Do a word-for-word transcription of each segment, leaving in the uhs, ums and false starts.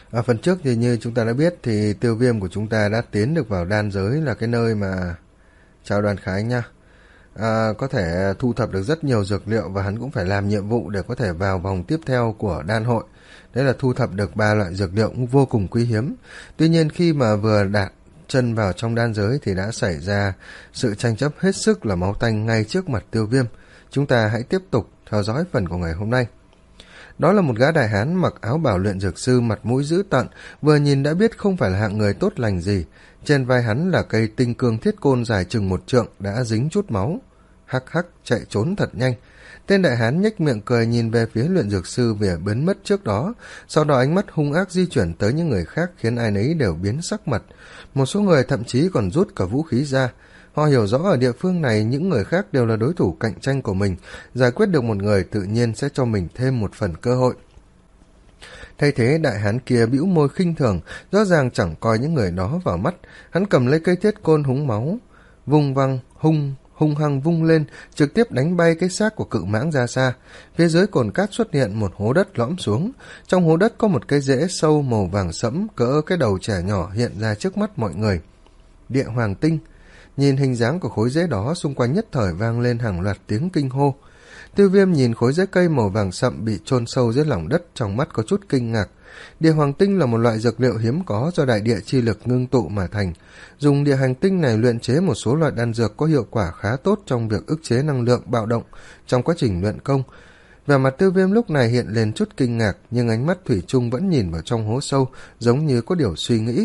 Ở phần trước thì như chúng ta đã biết thì Tiêu Viêm của chúng ta đã tiến được vào đan giới, là cái nơi mà chào Đoàn Khải nha. À, có thể thu thập được rất nhiều dược liệu và hắn cũng phải làm nhiệm vụ để có thể vào vòng tiếp theo của đan hội. Đấy là thu thập được ba loại dược liệu cũng vô cùng quý hiếm. Tuy nhiên khi mà vừa đặt chân vào trong đan giới thì đã xảy ra sự tranh chấp hết sức là máu tanh ngay trước mặt Tiêu Viêm. Chúng ta hãy tiếp tục theo dõi phần của ngày hôm nay. Đó là một gã đại hán mặc áo bào luyện dược sư, mặt mũi dữ tợn, vừa nhìn đã biết không phải là hạng người tốt lành gì. Trên vai hắn là cây tinh cương thiết côn dài chừng một trượng đã dính chút máu. Hắc hắc chạy trốn thật nhanh. Tên đại hán nhếch miệng cười nhìn về phía luyện dược sư vừa biến mất trước đó, sau đó ánh mắt hung ác di chuyển tới những người khác khiến ai nấy đều biến sắc mặt. Một số người thậm chí còn rút cả vũ khí ra. Họ hiểu rõ ở địa phương này những người khác đều là đối thủ cạnh tranh của mình, giải quyết được một người tự nhiên sẽ cho mình thêm một phần cơ hội. Thay thế đại hán kia bĩu môi khinh thường, rõ ràng chẳng coi những người đó vào mắt. Hắn cầm lấy cây thiết côn húng máu, vung văng hung hung hăng vung lên, trực tiếp đánh bay cái xác của cự mãng ra xa. Phía dưới cồn cát xuất hiện một hố đất lõm xuống, trong hố đất có một cái rễ sâu màu vàng sẫm cỡ cái đầu trẻ nhỏ hiện ra trước mắt mọi người. Địa hoàng tinh. Nhìn hình dáng của khối rễ đó, xung quanh nhất thời vang lên hàng loạt tiếng kinh hô. Tiêu Viêm nhìn khối rễ cây màu vàng sậm bị chôn sâu dưới lòng đất, trong mắt có chút kinh ngạc. Địa hoàng tinh là một loại dược liệu hiếm có do đại địa chi lực ngưng tụ mà thành. Dùng địa hành tinh này luyện chế một số loại đan dược có hiệu quả khá tốt trong việc ức chế năng lượng bạo động trong quá trình luyện công. Vẻ mặt Tiêu Viêm lúc này hiện lên chút kinh ngạc, nhưng ánh mắt thủy chung vẫn nhìn vào trong hố sâu, giống như có điều suy nghĩ.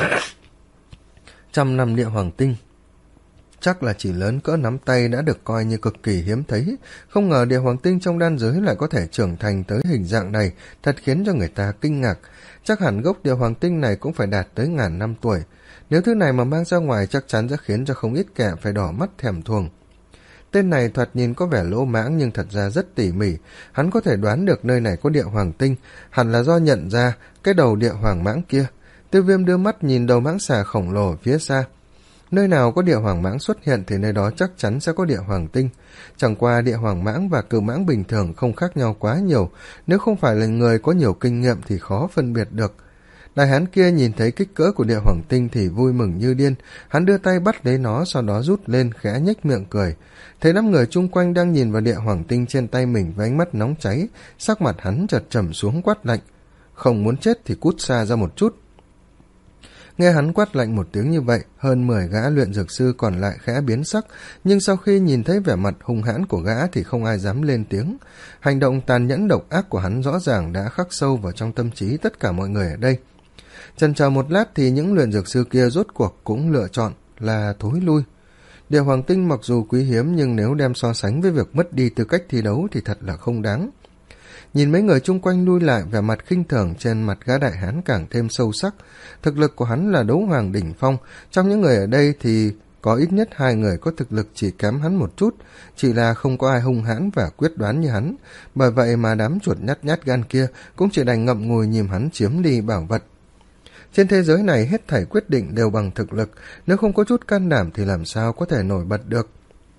Trăm năm địa hoàng tinh, chắc là chỉ lớn cỡ nắm tay đã được coi như cực kỳ hiếm thấy. Không ngờ địa hoàng tinh trong đan giới lại có thể trưởng thành tới hình dạng này, thật khiến cho người ta kinh ngạc. Chắc hẳn gốc địa hoàng tinh này cũng phải đạt tới ngàn năm tuổi. Nếu thứ này mà mang ra ngoài chắc chắn sẽ khiến cho không ít kẻ phải đỏ mắt thèm thuồng. Tên này thoạt nhìn có vẻ lỗ mãng nhưng thật ra rất tỉ mỉ. Hắn có thể đoán được nơi này có địa hoàng tinh, hẳn là do nhận ra cái đầu địa hoàng mãng kia. Tiêu Viêm đưa mắt nhìn đầu mãng xà khổng lồ phía xa. Nơi nào có địa hoàng mãng xuất hiện thì nơi đó chắc chắn sẽ có địa hoàng tinh. Chẳng qua địa hoàng mãng và cự mãng bình thường không khác nhau quá nhiều, nếu không phải là người có nhiều kinh nghiệm thì khó phân biệt được. Đại hán kia nhìn thấy kích cỡ của địa hoàng tinh thì vui mừng như điên, hắn đưa tay bắt lấy nó, sau đó rút lên khẽ nhếch miệng cười. Thấy năm người chung quanh đang nhìn vào địa hoàng tinh trên tay mình với ánh mắt nóng cháy, sắc mặt hắn chợt trầm xuống quát lạnh: "Không muốn chết thì cút xa ra một chút." Nghe hắn quát lạnh một tiếng như vậy, hơn mười gã luyện dược sư còn lại khẽ biến sắc, nhưng sau khi nhìn thấy vẻ mặt hung hãn của gã thì không ai dám lên tiếng. Hành động tàn nhẫn độc ác của hắn rõ ràng đã khắc sâu vào trong tâm trí tất cả mọi người ở đây. Chần chờ một lát thì những luyện dược sư kia rốt cuộc cũng lựa chọn là thối lui. Địa hoàng tinh mặc dù quý hiếm nhưng nếu đem so sánh với việc mất đi tư cách thi đấu thì thật là không đáng. Nhìn mấy người chung quanh lui lại, vẻ mặt khinh thường trên mặt gã đại hán càng thêm sâu sắc. Thực lực của hắn là đấu hoàng đỉnh phong, trong những người ở đây thì có ít nhất hai người có thực lực chỉ kém hắn một chút, chỉ là không có ai hung hãn và quyết đoán như hắn. Bởi vậy mà đám chuột nhát nhát gan kia cũng chỉ đành ngậm ngùi nhìn hắn chiếm đi bảo vật. Trên thế giới này hết thảy quyết định đều bằng thực lực, nếu không có chút can đảm thì làm sao có thể nổi bật được.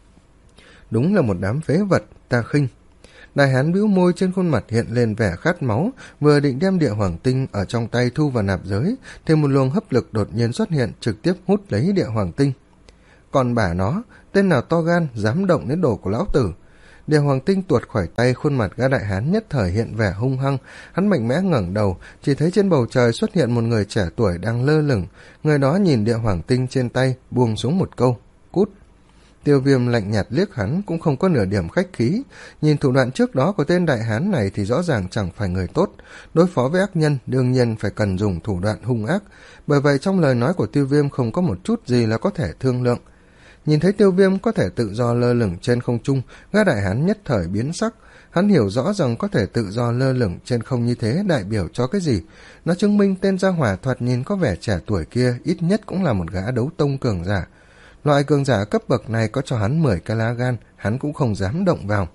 Đúng là một đám phế vật, ta khinh. Đại hán bĩu môi, trên khuôn mặt hiện lên vẻ khát máu, vừa định đem địa hoàng tinh ở trong tay thu vào nạp giới thì một luồng hấp lực đột nhiên xuất hiện, trực tiếp hút lấy địa hoàng tinh. Còn bả nó, tên nào to gan dám động đến đồ của lão tử. Địa hoàng tinh tuột khỏi tay, khuôn mặt gã đại hán nhất thời hiện vẻ hung hăng. Hắn mạnh mẽ ngẩng đầu, chỉ thấy trên bầu trời xuất hiện một người trẻ tuổi đang lơ lửng. Người đó nhìn địa hoàng tinh trên tay, buông xuống một câu: "Cút." Tiêu Viêm lạnh nhạt liếc hắn, cũng không có nửa điểm khách khí. Nhìn thủ đoạn trước đó của tên đại hán này thì rõ ràng chẳng phải người tốt. Đối phó với ác nhân đương nhiên phải cần dùng thủ đoạn hung ác, bởi vậy trong lời nói của Tiêu Viêm không có một chút gì là có thể thương lượng. Nhìn thấy Tiêu Viêm có thể tự do lơ lửng trên không trung, gã đại hán nhất thời biến sắc. Hắn hiểu rõ rằng có thể tự do lơ lửng trên không như thế đại biểu cho cái gì. Nó chứng minh tên gia hỏa thoạt nhìn có vẻ trẻ tuổi kia ít nhất cũng là một gã đấu tông cường giả. Loại cường giả cấp bậc này có cho hắn mười cái lá gan, hắn cũng không dám động vào.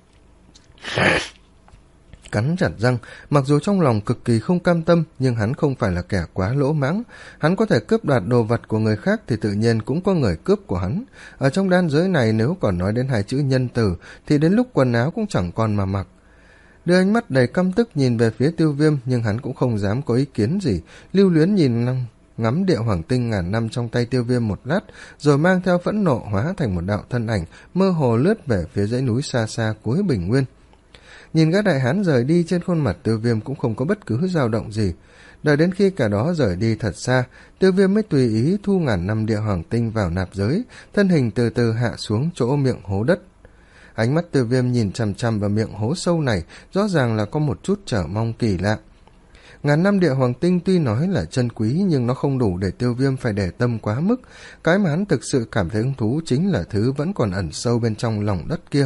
Cắn chặt răng, mặc dù trong lòng cực kỳ không cam tâm, nhưng hắn không phải là kẻ quá lỗ mãng. Hắn có thể cướp đoạt đồ vật của người khác thì tự nhiên cũng có người cướp của hắn. Ở trong đan giới này nếu còn nói đến hai chữ nhân từ thì đến lúc quần áo cũng chẳng còn mà mặc. đưa ánh mắt đầy căm tức nhìn về phía Tiêu Viêm, nhưng hắn cũng không dám có ý kiến gì, lưu luyến nhìn ngắm địa hoàng tinh ngàn năm trong tay Tiêu Viêm một lát, rồi mang theo phẫn nộ hóa thành một đạo thân ảnh mơ hồ lướt về phía dãy núi xa xa cuối bình nguyên. Nhìn gã đại hán rời đi, trên khuôn mặt Tiêu Viêm cũng không có bất cứ dao động gì. Đợi đến khi cả đó rời đi thật xa, Tiêu Viêm mới tùy ý thu ngàn năm địa hoàng tinh vào nạp giới, thân hình từ từ hạ xuống chỗ miệng hố đất. Ánh mắt Tiêu Viêm nhìn chằm chằm vào miệng hố sâu này, rõ ràng là có một chút chờ mong kỳ lạ. Ngàn năm địa hoàng tinh tuy nói là chân quý, nhưng nó không đủ để Tiêu Viêm phải để tâm quá mức. Cái mà hắn thực sự cảm thấy hứng thú chính là thứ vẫn còn ẩn sâu bên trong lòng đất kia.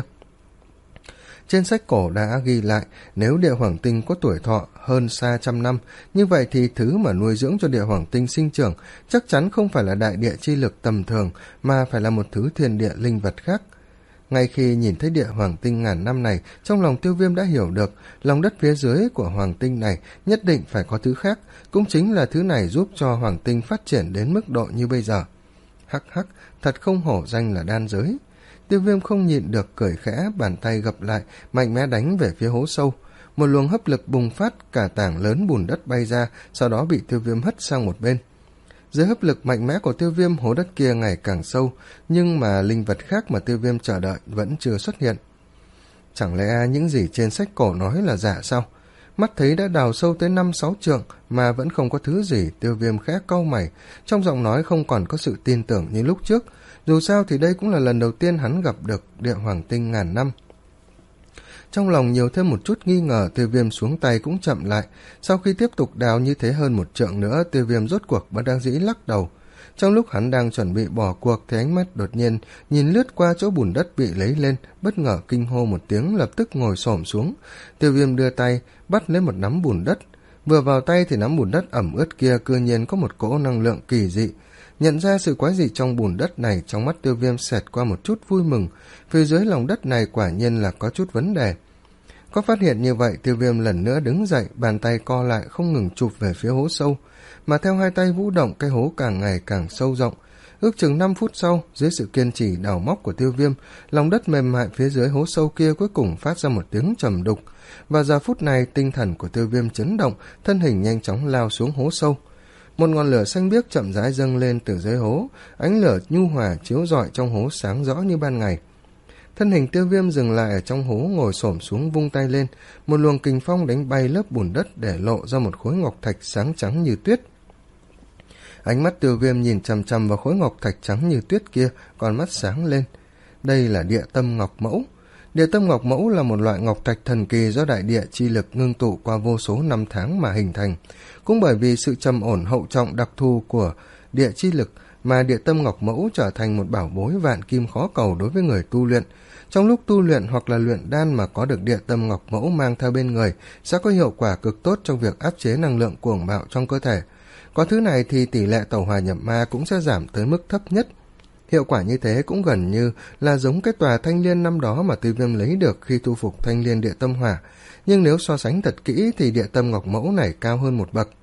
Trên sách cổ đã ghi lại, nếu địa hoàng tinh có tuổi thọ hơn xa trăm năm, như vậy thì thứ mà nuôi dưỡng cho địa hoàng tinh sinh trưởng chắc chắn không phải là đại địa chi lực tầm thường, mà phải là một thứ thiên địa linh vật khác. Ngay khi nhìn thấy địa hoàng tinh ngàn năm này, trong lòng Tiêu Viêm đã hiểu được, lòng đất phía dưới của hoàng tinh này nhất định phải có thứ khác, cũng chính là thứ này giúp cho hoàng tinh phát triển đến mức độ như bây giờ. Hắc hắc, thật không hổ danh là đan giới. Tiêu Viêm không nhịn được cười khẽ, bàn tay gập lại, mạnh mẽ đánh về phía hố sâu. Một luồng hấp lực bùng phát, cả tảng lớn bùn đất bay ra, sau đó bị Tiêu Viêm hất sang một bên. Dưới hấp lực mạnh mẽ của Tiêu Viêm, hố đất kia ngày càng sâu, nhưng mà linh vật khác mà Tiêu Viêm chờ đợi vẫn chưa xuất hiện. Chẳng lẽ những gì trên sách cổ nói là giả sao? Mắt thấy đã đào sâu tới năm sáu trượng mà vẫn không có thứ gì. Tiêu Viêm khẽ cau mày, trong giọng nói không còn có sự tin tưởng như lúc trước. Dù sao thì đây cũng là lần đầu tiên hắn gặp được địa hoàng tinh ngàn năm. Trong lòng nhiều thêm một chút nghi ngờ, Tiêu Viêm xuống tay cũng chậm lại. Sau khi tiếp tục đào như thế hơn một trượng nữa, Tiêu Viêm rốt cuộc bất đắc dĩ lắc đầu. Trong lúc hắn đang chuẩn bị bỏ cuộc thì ánh mắt đột nhiên nhìn lướt qua chỗ bùn đất bị lấy lên, bất ngờ kinh hô một tiếng, lập tức ngồi xổm xuống. Tiêu Viêm đưa tay bắt lấy một nắm bùn đất. Vừa vào tay thì nắm bùn đất ẩm ướt kia cư nhiên có một cỗ năng lượng kỳ dị. Nhận ra sự quái dị trong bùn đất này, trong mắt Tiêu Viêm xẹt qua một chút vui mừng. Phía dưới lòng đất này quả nhiên là có chút vấn đề. Có phát hiện như vậy, Tiêu Viêm lần nữa đứng dậy, bàn tay co lại không ngừng chụp về phía hố sâu, mà theo hai tay vũ động, cái hố càng ngày càng sâu rộng. Ước chừng năm phút sau, dưới sự kiên trì đào móc của Tiêu Viêm, lòng đất mềm mại phía dưới hố sâu kia cuối cùng phát ra một tiếng trầm đục. Và giờ phút này, tinh thần của Tiêu Viêm chấn động, thân hình nhanh chóng lao xuống hố sâu. Một ngọn lửa xanh biếc chậm rãi dâng lên từ dưới hố, ánh lửa nhu hòa chiếu rọi trong hố sáng rõ như ban ngày. Thân hình Tiêu Viêm dừng lại ở trong hố, ngồi xổm xuống vung tay lên, một luồng kình phong đánh bay lớp bùn đất để lộ ra một khối ngọc thạch sáng trắng như tuyết. Ánh mắt Tiêu Viêm nhìn chằm chằm vào khối ngọc thạch trắng như tuyết kia, con mắt sáng lên. Đây là địa tâm ngọc mẫu. Địa tâm ngọc mẫu là một loại ngọc thạch thần kỳ do đại địa chi lực ngưng tụ qua vô số năm tháng mà hình thành. Cũng bởi vì sự trầm ổn hậu trọng đặc thù của địa chi lực mà địa tâm ngọc mẫu trở thành một bảo bối vạn kim khó cầu đối với người tu luyện. Trong lúc tu luyện hoặc là luyện đan mà có được địa tâm ngọc mẫu mang theo bên người sẽ có hiệu quả cực tốt trong việc áp chế năng lượng cuồng bạo trong cơ thể. Có thứ này thì tỷ lệ tẩu hỏa nhập ma cũng sẽ giảm tới mức thấp nhất. Hiệu quả như thế cũng gần như là giống cái tòa thanh liên năm đó mà Tiêu Viêm lấy được khi tu phục thanh liên địa tâm hỏa, nhưng nếu so sánh thật kỹ thì địa tâm ngọc mẫu này cao hơn một bậc.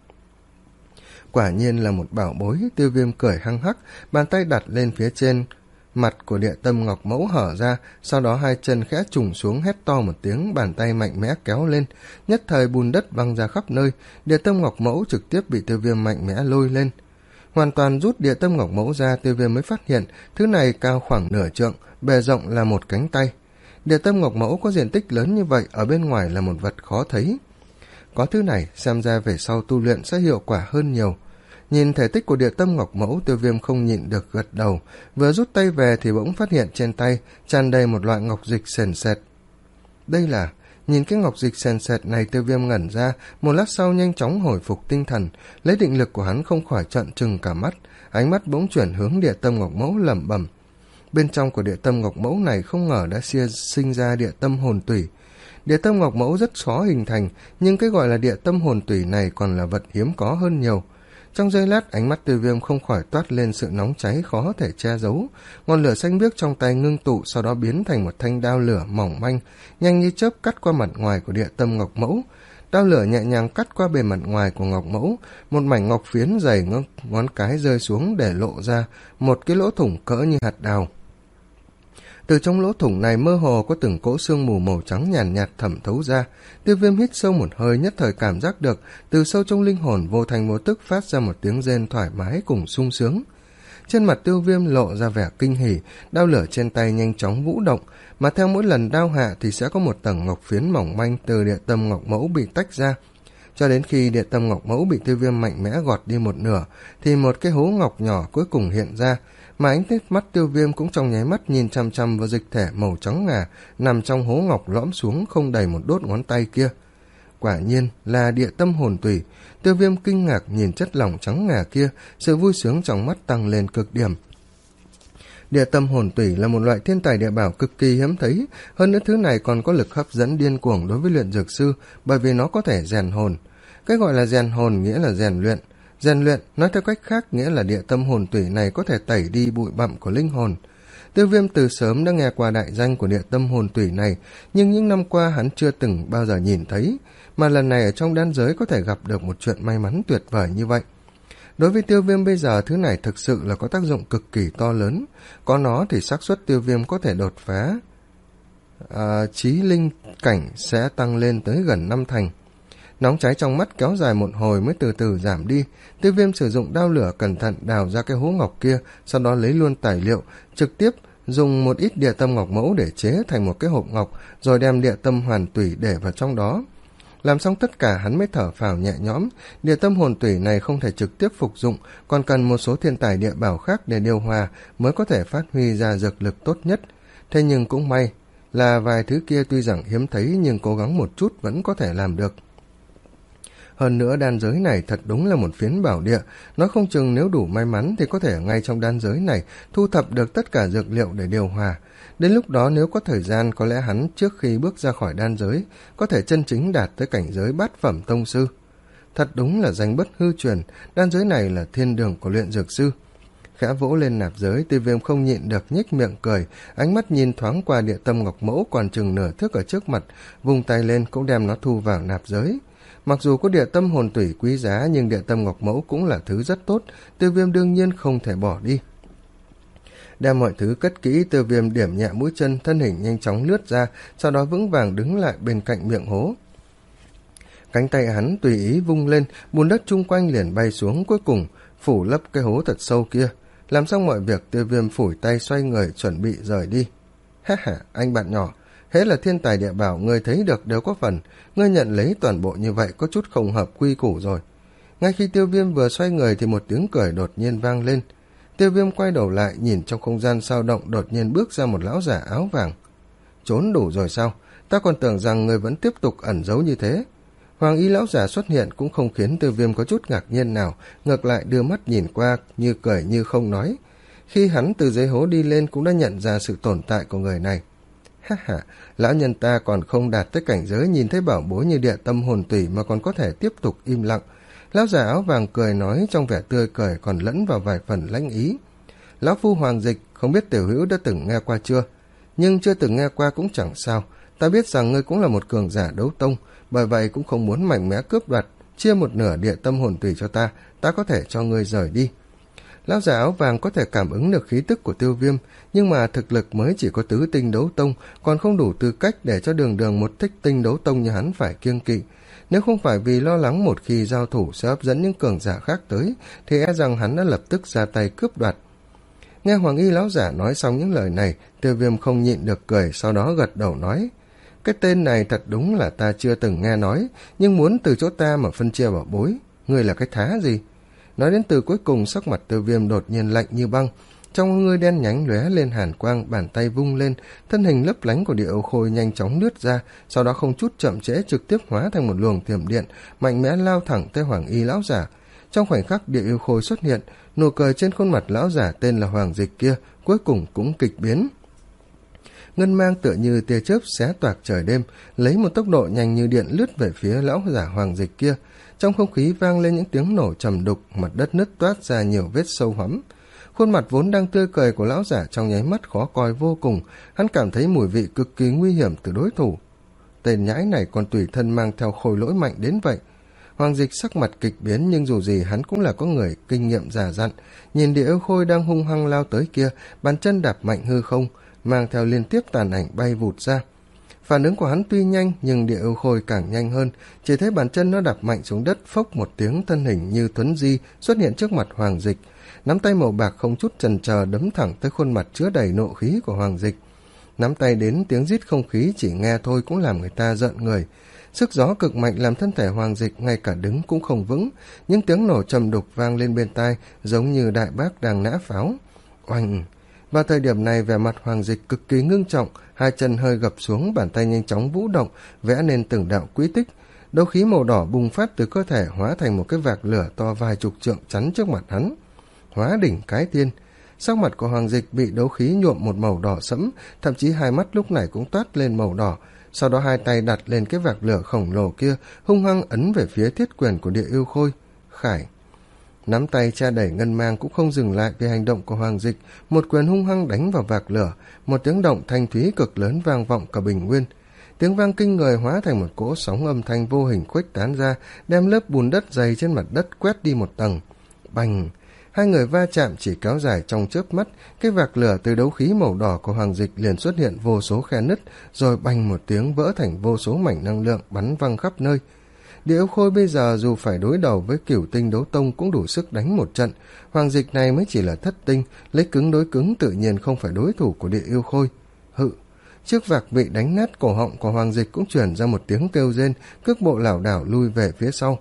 Quả nhiên là một bảo bối. Tiêu Viêm cười hăng hắc, bàn tay đặt lên phía trên mặt của địa tâm ngọc mẫu hở ra, sau đó hai chân khẽ trùng xuống, hét to một tiếng, bàn tay mạnh mẽ kéo lên, nhất thời bùn đất văng ra khắp nơi. Địa tâm ngọc mẫu trực tiếp bị Tiêu Viêm mạnh mẽ lôi lên. Hoàn toàn rút địa tâm ngọc mẫu ra, Tiêu Viêm mới phát hiện thứ này cao khoảng nửa trượng, bề rộng là một cánh tay. Địa tâm ngọc mẫu có diện tích lớn như vậy, ở bên ngoài là một vật khó thấy. Có thứ này xem ra về sau tu luyện sẽ hiệu quả hơn nhiều. Nhìn thể tích của địa tâm ngọc mẫu, Tiêu Viêm không nhịn được gật đầu, vừa rút tay về thì bỗng phát hiện trên tay tràn đầy một loại ngọc dịch sền sệt. Đây là... Nhìn cái ngọc dịch sền sệt này, Tiêu Viêm ngẩn ra, một lát sau nhanh chóng hồi phục tinh thần, lấy định lực của hắn không khỏi trợn trừng cả mắt, ánh mắt bỗng chuyển hướng địa tâm ngọc mẫu lẩm bẩm. Bên trong của địa tâm ngọc mẫu này không ngờ đã xia sinh ra địa tâm hồn tủy. Địa tâm ngọc mẫu rất khó hình thành, nhưng cái gọi là địa tâm hồn tủy này còn là vật hiếm có hơn nhiều. Trong giây lát, ánh mắt Tiêu Viêm không khỏi toát lên sự nóng cháy khó thể che giấu. Ngọn lửa xanh biếc trong tay ngưng tụ, sau đó biến thành một thanh đao lửa mỏng manh, nhanh như chớp cắt qua mặt ngoài của địa tâm ngọc mẫu. Đao lửa nhẹ nhàng cắt qua bề mặt ngoài của ngọc mẫu, một mảnh ngọc phiến dày ngón, ngón cái rơi xuống để lộ ra một cái lỗ thủng cỡ như hạt đào. Từ trong lỗ thủng này mơ hồ có từng cỗ sương mù màu trắng nhàn nhạt, nhạt thẩm thấu ra. Tiêu Viêm hít sâu một hơi, nhất thời cảm giác được từ sâu trong linh hồn vô thành vô tức phát ra một tiếng rên thoải mái cùng sung sướng. Trên mặt Tiêu Viêm lộ ra vẻ kinh hỉ, đao lửa trên tay nhanh chóng vũ động, mà theo mỗi lần đao hạ thì sẽ có một tầng ngọc phiến mỏng manh từ địa tâm ngọc mẫu bị tách ra. Cho đến khi địa tâm ngọc mẫu bị Tiêu Viêm mạnh mẽ gọt đi một nửa, thì một cái hố ngọc nhỏ cuối cùng hiện ra, mà ánh mắt Tiêu Viêm cũng trong nháy mắt nhìn chăm chăm vào dịch thể màu trắng ngà nằm trong hố ngọc lõm xuống không đầy một đốt ngón tay kia. Quả nhiên là địa tâm hồn tủy. Tiêu Viêm kinh ngạc nhìn chất lỏng trắng ngà kia, sự vui sướng trong mắt tăng lên cực điểm. Địa tâm hồn tủy là một loại thiên tài địa bảo cực kỳ hiếm thấy, hơn nữa thứ này còn có lực hấp dẫn điên cuồng đối với luyện dược sư, bởi vì nó có thể rèn hồn. Cái gọi là rèn hồn nghĩa là rèn luyện. Rèn luyện, nói theo cách khác, nghĩa là địa tâm hồn tủy này có thể tẩy đi bụi bặm của linh hồn. Tiêu Viêm từ sớm đã nghe qua đại danh của địa tâm hồn tủy này, nhưng những năm qua hắn chưa từng bao giờ nhìn thấy, mà lần này ở trong đan giới có thể gặp được một chuyện may mắn tuyệt vời như vậy. Đối với Tiêu Viêm bây giờ, thứ này thực sự là có tác dụng cực kỳ to lớn. Có nó thì xác suất Tiêu Viêm có thể đột phá à, chí linh cảnh sẽ tăng lên tới gần năm thành. Nóng cháy trong mắt kéo dài một hồi mới từ từ giảm đi. Tiêu Viêm sử dụng đao lửa cẩn thận đào ra cái hố ngọc kia, sau đó lấy luôn tài liệu, trực tiếp dùng một ít địa tâm ngọc mẫu để chế thành một cái hộp ngọc, rồi đem địa tâm hoàn tủy để vào trong đó. Làm xong tất cả hắn mới thở phào nhẹ nhõm. Địa tâm hồn tủy này không thể trực tiếp phục dụng, còn cần một số thiên tài địa bảo khác để điều hòa mới có thể phát huy ra dược lực tốt nhất. Thế nhưng cũng may là vài thứ kia tuy rằng hiếm thấy nhưng cố gắng một chút vẫn có thể làm được. Hơn nữa đan giới này thật đúng là một phiến bảo địa, nói không chừng nếu đủ may mắn thì có thể ngay trong đan giới này thu thập được tất cả dược liệu để điều hòa. Đến lúc đó nếu có thời gian, có lẽ hắn trước khi bước ra khỏi đan giới có thể chân chính đạt tới cảnh giới bát phẩm tông sư. Thật đúng là danh bất hư truyền, đan giới này là thiên đường của luyện dược sư. Khẽ vỗ lên nạp giới, Tiêu Viêm không nhịn được nhếch miệng cười, ánh mắt nhìn thoáng qua địa tâm ngọc mẫu còn chừng nửa thước ở trước mặt, vung tay lên cũng đem nó thu vào nạp giới. Mặc dù có địa tâm hồn tủy quý giá nhưng địa tâm ngọc mẫu cũng là thứ rất tốt, Tiêu Viêm đương nhiên không thể bỏ đi. Đem mọi thứ cất kỹ, Tiêu Viêm điểm nhẹ mũi chân, thân hình nhanh chóng lướt ra, sau đó vững vàng đứng lại bên cạnh miệng hố. Cánh tay hắn tùy ý vung lên, bùn đất chung quanh liền bay xuống, cuối cùng phủ lấp cái hố thật sâu kia. Làm xong mọi việc, Tiêu Viêm phủi tay xoay người chuẩn bị rời đi. Ha ha, anh bạn nhỏ, hễ là thiên tài địa bảo, người thấy được đều có phần, ngươi nhận lấy toàn bộ như vậy có chút không hợp quy củ rồi. Ngay khi Tiêu Viêm vừa xoay người thì một tiếng cười đột nhiên vang lên. Tiêu Viêm quay đầu lại, nhìn trong không gian sao động, đột nhiên bước ra một lão giả áo vàng. Trốn đủ rồi sao? Ta còn tưởng rằng người vẫn tiếp tục ẩn giấu như thế. Hoàng y lão giả xuất hiện cũng không khiến Tiêu Viêm có chút ngạc nhiên nào, ngược lại đưa mắt nhìn qua, như cười như không nói. Khi hắn từ dưới hố đi lên cũng đã nhận ra sự tồn tại của người này. Ha ha, lão nhân ta còn không đạt tới cảnh giới nhìn thấy bảo bối như địa tâm hồn tủy mà còn có thể tiếp tục im lặng. Lão giả áo vàng cười nói, trong vẻ tươi cười còn lẫn vào vài phần lãnh ý. Lão phu Hoàng Dịch, không biết tiểu hữu đã từng nghe qua chưa? Nhưng chưa từng nghe qua cũng chẳng sao. Ta biết rằng ngươi cũng là một cường giả đấu tông, bởi vậy cũng không muốn mạnh mẽ cướp đoạt. Chia một nửa địa tâm hồn tùy cho ta, ta có thể cho ngươi rời đi. Lão giả áo vàng có thể cảm ứng được khí tức của Tiêu Viêm, nhưng mà thực lực mới chỉ có tứ tinh đấu tông, còn không đủ tư cách để cho đường đường một thích tinh đấu tông như hắn phải kiêng kỵ. Nếu không phải vì lo lắng một khi giao thủ sẽ hấp dẫn những cường giả khác tới, thì e rằng hắn đã lập tức ra tay cướp đoạt. Nghe Hoàng y lão giả nói xong những lời này, Tiêu Viêm không nhịn được cười, sau đó gật đầu nói, cái tên này thật đúng là ta chưa từng nghe nói, nhưng muốn từ chỗ ta mà phân chia bảo bối, ngươi là cái thá gì? Nói đến từ cuối cùng, sắc mặt Tiêu Viêm đột nhiên lạnh như băng, trong ngươi đen nhánh lóe lên hàn quang, bàn tay vung lên, thân hình lấp lánh của địa yêu khôi nhanh chóng lướt ra, sau đó không chút chậm trễ trực tiếp hóa thành một luồng thiểm điện, mạnh mẽ lao thẳng tới Hoàng y lão giả. Trong khoảnh khắc địa yêu khôi xuất hiện, nụ cười trên khuôn mặt lão giả tên là Hoàng Dịch kia cuối cùng cũng kịch biến. Ngân mang tựa như tia chớp xé toạc trời đêm, lấy một tốc độ nhanh như điện lướt về phía lão giả Hoàng Dịch kia. Trong không khí vang lên những tiếng nổ trầm đục, mặt đất nứt toát ra nhiều vết sâu hoắm. Khuôn mặt vốn đang tươi cười của lão giả trong nháy mắt khó coi vô cùng, hắn cảm thấy mùi vị cực kỳ nguy hiểm từ đối thủ. Tên nhãi này còn tùy thân mang theo khôi lỗi mạnh đến vậy. Hoàng Dịch sắc mặt kịch biến, nhưng dù gì hắn cũng là có người kinh nghiệm già dặn, nhìn địa yêu khôi đang hung hăng lao tới kia, bàn chân đạp mạnh hư không, mang theo liên tiếp tàn ảnh bay vụt ra. Phản ứng của hắn tuy nhanh nhưng Địa Yêu Khôi càng nhanh hơn, chỉ thấy bàn chân nó đạp mạnh xuống đất, phốc một tiếng, thân hình như thuấn di xuất hiện trước mặt Hoàng Dịch, nắm tay màu bạc không chút chần chờ đấm thẳng tới khuôn mặt chứa đầy nộ khí của Hoàng Dịch. Nắm tay đến tiếng rít không khí chỉ nghe thôi cũng làm người ta rợn người. Sức gió cực mạnh làm thân thể Hoàng Dịch ngay cả đứng cũng không vững, những tiếng nổ trầm đục vang lên bên tai giống như đại bác đang nã pháo. Oanh! Vào thời điểm này vẻ mặt Hoàng Dịch cực kỳ ngưng trọng, hai chân hơi gập xuống, bàn tay nhanh chóng vũ động, vẽ nên từng đạo quỹ tích. Đấu khí màu đỏ bùng phát từ cơ thể hóa thành một cái vạc lửa to vài chục trượng chắn trước mặt hắn. Hóa đỉnh cái tiên. Sắc mặt của Hoàng Dịch bị đấu khí nhuộm một màu đỏ sẫm, thậm chí hai mắt lúc này cũng toát lên màu đỏ. Sau đó hai tay đặt lên cái vạc lửa khổng lồ kia, hung hăng ấn về phía thiết quyền của Địa Yêu Khôi. Khải! Nắm tay cha đẩy ngân mang cũng không dừng lại vì hành động của Hoàng Dịch, một quyền hung hăng đánh vào vạc lửa, một tiếng động thanh thúy cực lớn vang vọng cả bình nguyên. Tiếng vang kinh người hóa thành một cỗ sóng âm thanh vô hình khuếch tán ra, đem lớp bùn đất dày trên mặt đất quét đi một tầng. Bành! Hai người va chạm chỉ kéo dài trong chớp mắt, cái vạc lửa từ đấu khí màu đỏ của Hoàng Dịch liền xuất hiện vô số khe nứt, rồi bành một tiếng vỡ thành vô số mảnh năng lượng bắn văng khắp nơi. Địa Yêu Khôi bây giờ dù phải đối đầu với Cửu Tinh Đấu Tông cũng đủ sức đánh một trận, Hoàng Dịch này mới chỉ là thất tinh, lấy cứng đối cứng tự nhiên không phải đối thủ của Địa Yêu Khôi. Hự! Chiếc vạc bị đánh nát, cổ họng của Hoàng Dịch cũng truyền ra một tiếng kêu rên, cước bộ lảo đảo lui về phía sau.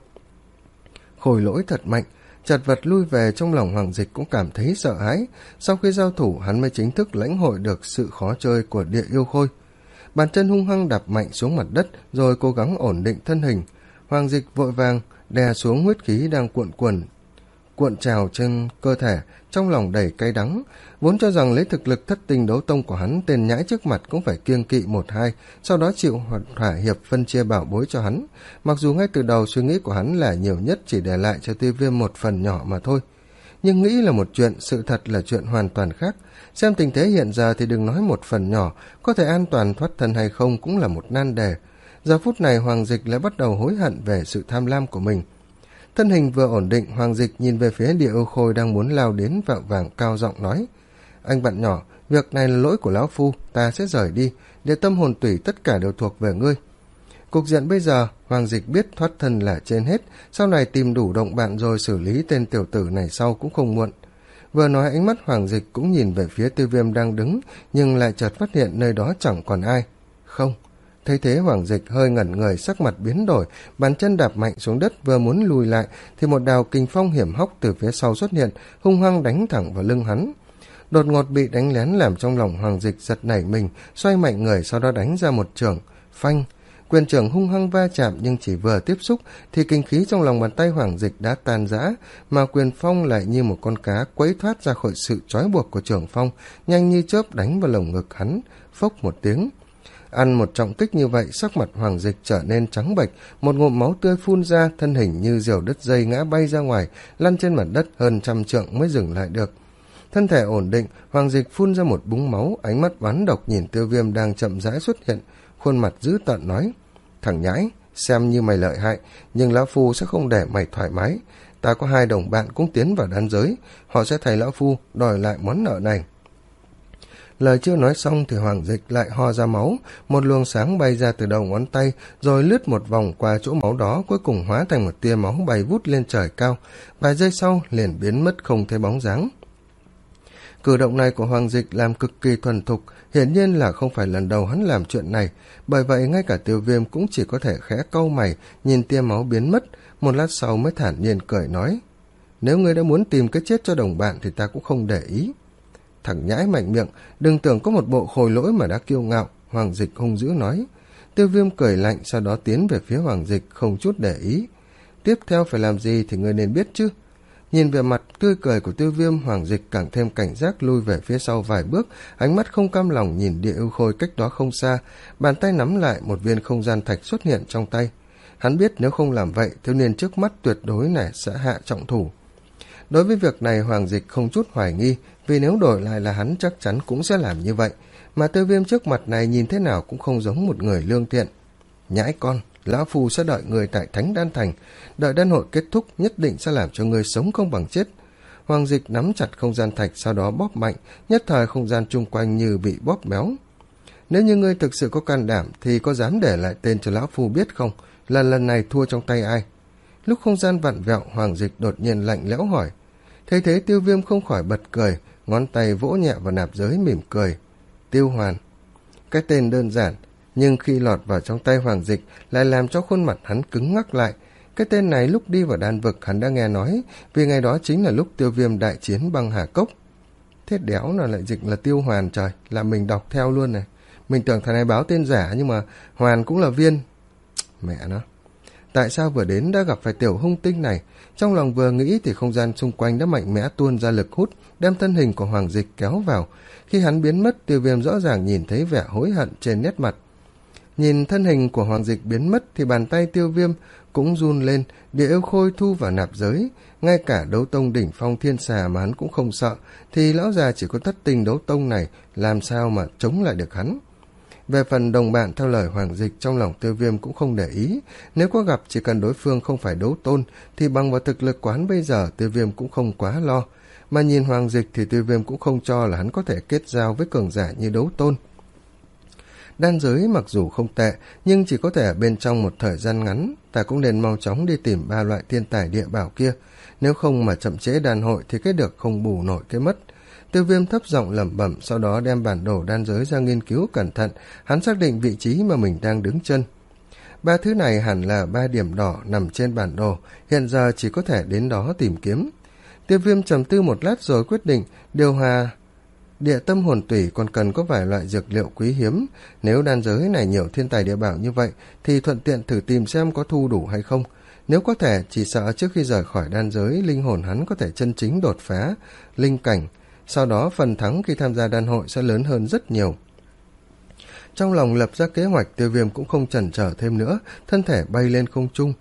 Khôi lỗi thật mạnh, chật vật lui về, trong lòng Hoàng Dịch cũng cảm thấy sợ hãi. Sau khi giao thủ hắn mới chính thức lãnh hội được sự khó chơi của Địa Yêu Khôi. Bàn chân hung hăng đạp mạnh xuống mặt đất rồi cố gắng ổn định thân hình. Hoàng Dịch vội vàng đè xuống huyết khí đang cuộn cuộn cuộn trào trên cơ thể, trong lòng đầy cay đắng. Vốn cho rằng lấy thực lực thất tinh đấu tông của hắn, tên nhãi trước mặt cũng phải kiêng kỵ một hai, sau đó chịu thỏa hiệp phân chia bảo bối cho hắn. Mặc dù ngay từ đầu suy nghĩ của hắn là nhiều nhất chỉ để lại cho Tiêu Viêm một phần nhỏ mà thôi, nhưng nghĩ là một chuyện, sự thật là chuyện hoàn toàn khác. Xem tình thế hiện giờ thì đừng nói một phần nhỏ, có thể an toàn thoát thân hay không cũng là một nan đề. Giờ phút này Hoàng Dịch lại bắt đầu hối hận về sự tham lam của mình. Thân hình vừa ổn định, Hoàng Dịch nhìn về phía Địa Yêu Khôi đang muốn lao đến, vạng vàng cao giọng nói: Anh bạn nhỏ, việc này là lỗi của lão phu, ta sẽ rời đi, để tâm hồn tủy tất cả đều thuộc về ngươi. Cục diện bây giờ, Hoàng Dịch biết thoát thân là trên hết, sau này tìm đủ đồng bạn rồi xử lý tên tiểu tử này sau cũng không muộn. Vừa nói ánh mắt Hoàng Dịch cũng nhìn về phía Tiêu Viêm đang đứng, nhưng lại chợt phát hiện nơi đó chẳng còn ai. Không. Thấy thế Hoàng Dịch hơi ngẩn người, sắc mặt biến đổi, bàn chân đạp mạnh xuống đất, vừa muốn lùi lại thì một đào kình phong hiểm hóc từ phía sau xuất hiện, hung hăng đánh thẳng vào lưng hắn. Đột ngột bị đánh lén làm trong lòng Hoàng Dịch giật nảy mình, xoay mạnh người, sau đó đánh ra một chưởng. Phanh! Quyền chưởng hung hăng va chạm, nhưng chỉ vừa tiếp xúc thì kinh khí trong lòng bàn tay Hoàng Dịch đã tan rã, mà quyền phong lại như một con cá quấy thoát ra khỏi sự trói buộc của chưởng phong, nhanh như chớp đánh vào lồng ngực hắn. Phốc một tiếng. Ăn một trọng kích như vậy, sắc mặt Hoàng Dịch trở nên trắng bệch, một ngụm máu tươi phun ra, thân hình như diều đứt dây ngã bay ra ngoài, lăn trên mặt đất hơn trăm trượng mới dừng lại được. Thân thể ổn định, Hoàng Dịch phun ra một búng máu, ánh mắt oán độc nhìn Tiêu Viêm đang chậm rãi xuất hiện, khuôn mặt dữ tợn nói: Thằng nhãi, xem như mày lợi hại, nhưng lão phu sẽ không để mày thoải mái. Ta có hai đồng bạn cũng tiến vào đan giới, họ sẽ thay lão phu đòi lại món nợ này. Lời chưa nói xong thì Hoàng Dịch lại ho ra máu, một luồng sáng bay ra từ đầu ngón tay, rồi lướt một vòng qua chỗ máu đó, cuối cùng hóa thành một tia máu bay vút lên trời cao, vài giây sau liền biến mất không thấy bóng dáng. Cử động này của Hoàng Dịch làm cực kỳ thuần thục, hiển nhiên là không phải lần đầu hắn làm chuyện này, bởi vậy ngay cả Tiêu Viêm cũng chỉ có thể khẽ cau mày, nhìn tia máu biến mất, một lát sau mới thản nhiên cười nói: Nếu ngươi đã muốn tìm cái chết cho đồng bạn thì ta cũng không để ý. Thằng nhãi mạnh miệng, đừng tưởng có một bộ khôi lỗi mà đã kiêu ngạo, Hoàng Dịch hung dữ nói. Tiêu Viêm cười lạnh, sau đó tiến về phía Hoàng Dịch không chút để ý. Tiếp theo phải làm gì thì ngươi nên biết chứ. Nhìn về mặt tươi cười của Tiêu Viêm, Hoàng Dịch càng thêm cảnh giác lui về phía sau vài bước, ánh mắt không cam lòng nhìn Địa Yêu Khôi cách đó không xa, bàn tay nắm lại, một viên không gian thạch xuất hiện trong tay. Hắn biết nếu không làm vậy, thiếu niên trước mắt tuyệt đối này sẽ hạ trọng thủ. Đối với việc này Hoàng Dịch không chút hoài nghi, vì nếu đổi lại là hắn chắc chắn cũng sẽ làm như vậy, mà Tiêu Viêm trước mặt này nhìn thế nào cũng không giống một người lương thiện. Nhãi con, lão phu sẽ đợi người tại Thánh Đan Thành, đợi đan hội kết thúc nhất định sẽ làm cho người sống không bằng chết. Hoàng Dịch nắm chặt không gian thạch, sau đó bóp mạnh, nhất thời không gian chung quanh như bị bóp méo. Nếu như ngươi thực sự có can đảm thì có dám để lại tên cho lão phu biết không? Lần lần này thua trong tay ai? Lúc không gian vặn vẹo, Hoàng Dịch đột nhiên lạnh lẽo hỏi. Thấy thế Tiêu Viêm không khỏi bật cười, ngón tay vỗ nhẹ vào nạp giới mỉm cười. Tiêu Hoàn. Cái tên đơn giản, nhưng khi lọt vào trong tay Hoàng Dịch lại làm cho khuôn mặt hắn cứng ngắc lại. Cái tên này lúc đi vào đan vực hắn đã nghe nói, vì ngày đó chính là lúc Tiêu Viêm đại chiến băng hà cốc. Thế đéo nào lại dịch là Tiêu Hoàn trời, là mình đọc theo luôn này. Mình tưởng thằng này báo tên giả nhưng mà Hoàn cũng là viên. Mẹ nó. Tại sao vừa đến đã gặp phải tiểu hung tinh này? Trong lòng vừa nghĩ thì không gian xung quanh đã mạnh mẽ tuôn ra lực hút, đem thân hình của Hoàng Dịch kéo vào. Khi hắn biến mất, Tiêu Viêm rõ ràng nhìn thấy vẻ hối hận trên nét mặt. Nhìn thân hình của Hoàng Dịch biến mất thì bàn tay Tiêu Viêm cũng run lên, địa yêu khôi thu vào nạp giới. Ngay cả đấu tông đỉnh phong thiên xà mà hắn cũng không sợ, thì lão già chỉ có thất tinh đấu tông này làm sao mà chống lại được hắn. Về phần đồng bạn theo lời Hoàng Dịch, trong lòng Tiêu Viêm cũng không để ý. Nếu có gặp chỉ cần đối phương không phải đấu tôn thì bằng vào thực lực quán bây giờ Tiêu Viêm cũng không quá lo. Mà nhìn Hoàng Dịch thì Tiêu Viêm cũng không cho là hắn có thể kết giao với cường giả như đấu tôn. Đan giới mặc dù không tệ, nhưng chỉ có thể ở bên trong một thời gian ngắn. Ta cũng nên mau chóng đi tìm ba loại thiên tài địa bảo kia. Nếu không mà chậm trễ đan hội thì cái được không bù nổi cái mất. Tiêu Viêm thấp giọng lẩm bẩm, sau đó đem bản đồ đan giới ra nghiên cứu cẩn thận. Hắn xác định vị trí mà mình đang đứng chân. Ba thứ này hẳn là ba điểm đỏ nằm trên bản đồ, hiện giờ chỉ có thể đến đó tìm kiếm. Tiêu Viêm trầm tư một lát rồi quyết định điều hòa địa tâm hồn tủy còn cần có vài loại dược liệu quý hiếm. Nếu đan giới này nhiều thiên tài địa bảo như vậy thì thuận tiện thử tìm xem có thu đủ hay không. Nếu có thể, chỉ sợ trước khi rời khỏi đan giới, linh hồn hắn có thể chân chính đột phá linh cảnh. Sau đó phần thắng khi tham gia đan hội sẽ lớn hơn rất nhiều. Trong lòng lập ra kế hoạch, Tiêu Viêm cũng không chần chờ thêm nữa, thân thể bay lên không trung.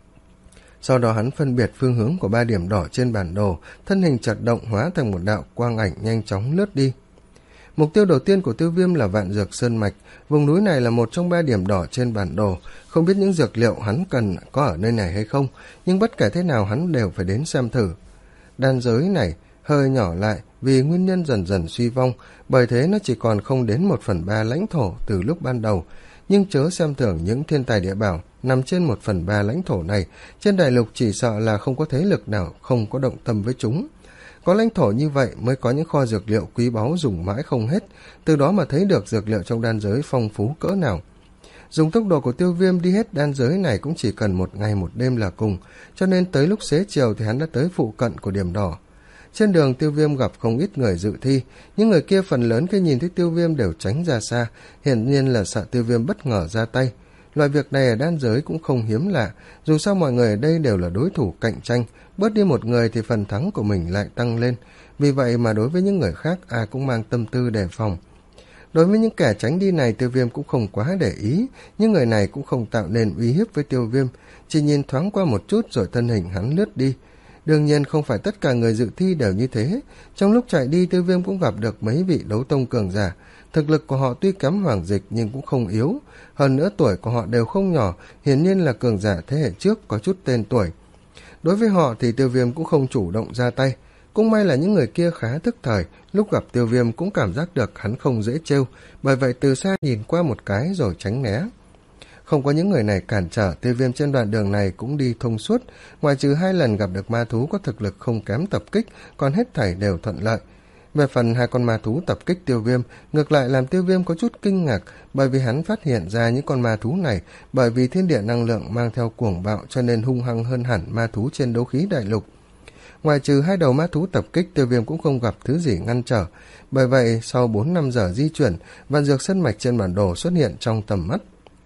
Sau đó hắn phân biệt phương hướng của ba điểm đỏ trên bản đồ, thân hình chật động hóa thành một đạo quang ảnh nhanh chóng lướt đi. Mục tiêu đầu tiên của Tiêu Viêm là Vạn Dược Sơn Mạch. Vùng núi này là một trong ba điểm đỏ trên bản đồ. Không biết những dược liệu hắn cần có ở nơi này hay không, nhưng bất kể thế nào hắn đều phải đến xem thử. Đan giới này hơi nhỏ lại vì nguyên nhân dần dần suy vong, bởi thế nó chỉ còn không đến một phần ba lãnh thổ từ lúc ban đầu. Nhưng chớ xem thường những thiên tài địa bảo nằm trên một phần ba lãnh thổ này, trên đại lục chỉ sợ là không có thế lực nào không có động tâm với chúng. Có lãnh thổ như vậy mới có những kho dược liệu quý báu dùng mãi không hết, từ đó mà thấy được dược liệu trong đan giới phong phú cỡ nào. Dùng tốc độ của Tiêu Viêm đi hết đan giới này cũng chỉ cần một ngày một đêm là cùng, cho nên tới lúc xế chiều thì hắn đã tới phụ cận của điểm đỏ. Trên đường Tiêu Viêm gặp không ít người dự thi, những người kia phần lớn khi nhìn thấy Tiêu Viêm đều tránh ra xa, hiển nhiên là sợ Tiêu Viêm bất ngờ ra tay. Loại việc này ở đan giới cũng không hiếm lạ, dù sao mọi người ở đây đều là đối thủ cạnh tranh, bớt đi một người thì phần thắng của mình lại tăng lên, vì vậy mà đối với những người khác ai cũng mang tâm tư đề phòng. Đối với những kẻ tránh đi này Tiêu Viêm cũng không quá để ý, nhưng người này cũng không tạo nên uy hiếp với Tiêu Viêm, chỉ nhìn thoáng qua một chút rồi thân hình hắn lướt đi. Đương nhiên không phải tất cả người dự thi đều như thế, trong lúc chạy đi Tiêu Viêm cũng gặp được mấy vị đấu tông cường giả. Thực lực của họ tuy kém Hoàng Dịch nhưng cũng không yếu, hơn nữa tuổi của họ đều không nhỏ, hiển nhiên là cường giả thế hệ trước có chút tên tuổi. Đối với họ thì Tiêu Viêm cũng không chủ động ra tay, cũng may là những người kia khá thức thời, lúc gặp Tiêu Viêm cũng cảm giác được hắn không dễ trêu, bởi vậy từ xa nhìn qua một cái rồi tránh né. Không có những người này cản trở, Tiêu Viêm trên đoạn đường này cũng đi thông suốt, ngoại trừ hai lần gặp được ma thú có thực lực không kém tập kích, còn hết thảy đều thuận lợi. Về phần hai con ma thú tập kích Tiêu Viêm, ngược lại làm Tiêu Viêm có chút kinh ngạc, bởi vì hắn phát hiện ra những con ma thú này bởi vì thiên địa năng lượng mang theo cuồng bạo cho nên hung hăng hơn hẳn ma thú trên đấu khí đại lục. Ngoài trừ hai đầu ma thú tập kích, Tiêu Viêm cũng không gặp thứ gì ngăn trở, bởi vậy sau bốn năm giờ di chuyển, Vạn Dược Sơn Mạch trên bản đồ xuất hiện trong tầm mắt.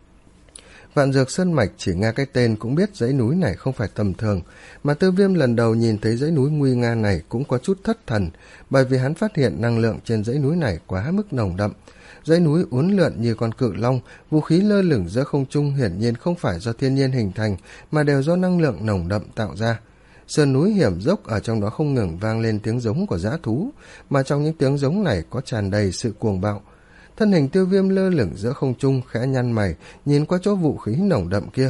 Vạn Dược Sơn Mạch chỉ nghe cái tên cũng biết dãy núi này không phải tầm thường, mà Tiêu Viêm lần đầu nhìn thấy dãy núi nguy nga này cũng có chút thất thần, bởi vì hắn phát hiện năng lượng trên dãy núi này quá mức nồng đậm. Dãy núi uốn lượn như con cự long, vũ khí lơ lửng giữa không trung hiển nhiên không phải do thiên nhiên hình thành, mà đều do năng lượng nồng đậm tạo ra. Sườn núi hiểm dốc ở trong đó không ngừng vang lên tiếng giống của dã thú, mà trong những tiếng giống này có tràn đầy sự cuồng bạo. Thân hình Tiêu Viêm lơ lửng giữa không trung khẽ nhăn mày, nhìn qua chỗ vũ khí nồng đậm kia.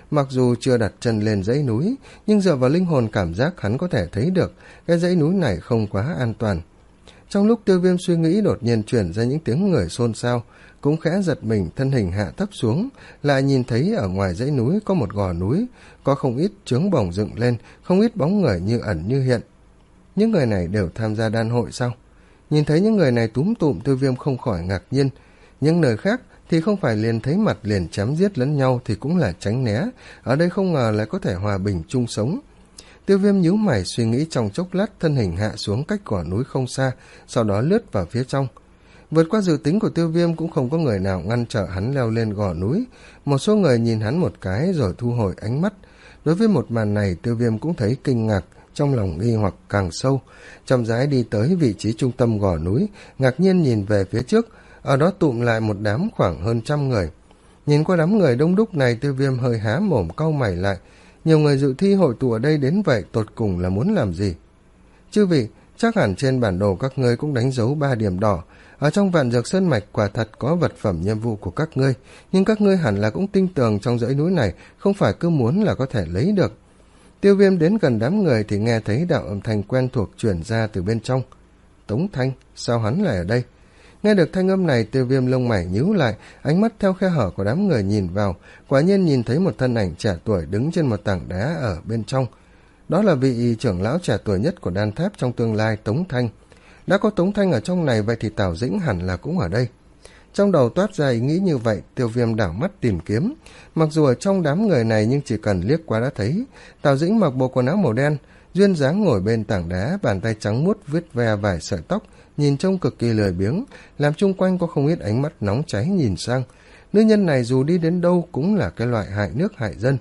Mặc dù chưa đặt chân lên dãy núi, nhưng dựa vào linh hồn cảm giác hắn có thể thấy được cái dãy núi này không quá an toàn. Trong lúc Tiêu Viêm suy nghĩ, đột nhiên truyền ra những tiếng người xôn xao, cũng khẽ giật mình, thân hình hạ thấp xuống, lại nhìn thấy ở ngoài dãy núi có một gò núi, có không ít chướng bổng dựng lên, không ít bóng người như ẩn như hiện. Những người này đều tham gia đan hội sao? Nhìn thấy những người này túm tụm, Tiêu Viêm không khỏi ngạc nhiên. Những nơi khác thì không phải liền thấy mặt liền chém giết lẫn nhau thì cũng là tránh né, ở đây không ngờ lại có thể hòa bình chung sống. Tiêu Viêm nhíu mày suy nghĩ trong chốc lát, thân hình hạ xuống cách gò núi không xa, sau đó lướt vào phía trong. Vượt qua dự tính của Tiêu Viêm, cũng không có người nào ngăn trở hắn leo lên gò núi. Một số người nhìn hắn một cái rồi thu hồi ánh mắt. Đối với một màn này, Tiêu Viêm cũng thấy kinh ngạc, trong lòng nghi hoặc càng sâu. Chậm rãi đi tới vị trí trung tâm gò núi, ngạc nhiên nhìn về phía trước, ở đó tụm lại một đám khoảng hơn trăm người. Nhìn qua đám người đông đúc này, Tiêu Viêm hơi há mồm cau mày lại. Nhiều người dự thi hội tụ ở đây đến vậy, tột cùng là muốn làm gì? Chư vị, chắc hẳn trên bản đồ các ngươi cũng đánh dấu ba điểm đỏ. Ở trong Vạn Dược Sơn Mạch quả thật có vật phẩm nhiệm vụ của các ngươi, nhưng các ngươi hẳn là cũng tin tưởng trong dãy núi này không phải cứ muốn là có thể lấy được. Tiêu Viêm đến gần đám người thì nghe thấy đạo âm thanh quen thuộc truyền ra từ bên trong. Tống Thanh, sao hắn lại ở đây? Nghe được thanh âm này, Tiêu Viêm lông mày nhíu lại, ánh mắt theo khe hở của đám người nhìn vào, quả nhiên nhìn thấy một thân ảnh trẻ tuổi đứng trên một tảng đá ở bên trong. Đó là vị trưởng lão trẻ tuổi nhất của đan tháp trong tương lai, Tống Thanh. Đã có Tống Thanh ở trong này, vậy thì Tào Dĩnh hẳn là cũng ở đây. Trong đầu toát ra ý nghĩ như vậy, Tiêu Viêm đảo mắt tìm kiếm. Mặc dù ở trong đám người này nhưng chỉ cần liếc qua đã thấy Tào Dĩnh mặc bộ quần áo màu đen, duyên dáng ngồi bên tảng đá, bàn tay trắng muốt vết ve vài sợi tóc, nhìn trông cực kỳ lười biếng, làm chung quanh có không ít ánh mắt nóng cháy nhìn sang. Nữ nhân này dù đi đến đâu cũng là cái loại hại nước hại dân.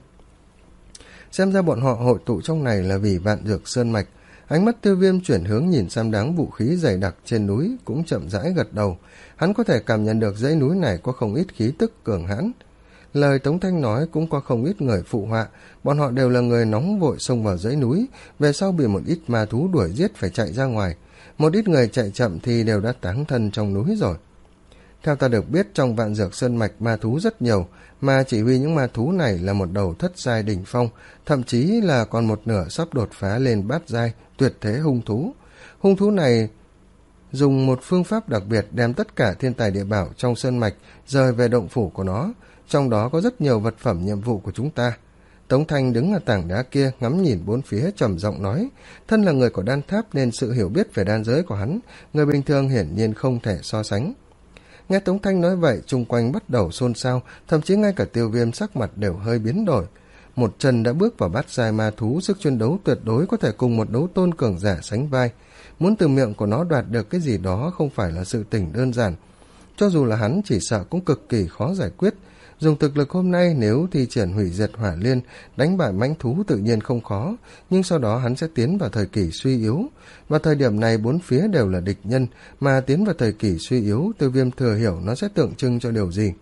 Xem ra bọn họ hội tụ trong này là vì Vạn Dược Sơn Mạch. Ánh mắt Tiêu Viêm chuyển hướng nhìn sang đám vũ khí dày đặc trên núi, cũng chậm rãi gật đầu. Hắn có thể cảm nhận được dãy núi này có không ít khí tức cường hãn. Lời Tống Thanh nói cũng có không ít người phụ họa, bọn họ đều là người nóng vội xông vào dãy núi, về sau bị một ít ma thú đuổi giết phải chạy ra ngoài. Một ít người chạy chậm thì đều đã táng thân trong núi rồi. Theo ta được biết, trong Vạn Dược Sơn Mạch ma thú rất nhiều, mà chỉ huy những ma thú này là một đầu thất giai đỉnh phong, thậm chí là còn một nửa sắp đột phá lên bát giai, tuyệt thế hung thú. Hung thú này dùng một phương pháp đặc biệt đem tất cả thiên tài địa bảo trong sơn mạch rời về động phủ của nó, trong đó có rất nhiều vật phẩm nhiệm vụ của chúng ta. Tống Thanh đứng ở tảng đá kia ngắm nhìn bốn phía, trầm giọng nói, thân là người của đan tháp nên sự hiểu biết về đan giới của hắn, người bình thường hiển nhiên không thể so sánh. Nghe Tống Thanh nói vậy, chung quanh bắt đầu xôn xao, thậm chí ngay cả Tiêu Viêm sắc mặt đều hơi biến đổi. Một chân đã bước vào bát giai ma thú, sức chiến đấu tuyệt đối có thể cùng một đấu tôn cường giả sánh vai. Muốn từ miệng của nó đoạt được cái gì đó không phải là sự tình đơn giản. Cho dù là hắn chỉ sợ cũng cực kỳ khó giải quyết. Dùng thực lực hôm nay, nếu thi triển hủy diệt hỏa liên, đánh bại mãnh thú tự nhiên không khó, nhưng sau đó hắn sẽ tiến vào thời kỳ suy yếu. Và thời điểm này bốn phía đều là địch nhân, mà tiến vào thời kỳ suy yếu, Tiêu Viêm thừa hiểu nó sẽ tượng trưng cho điều gì.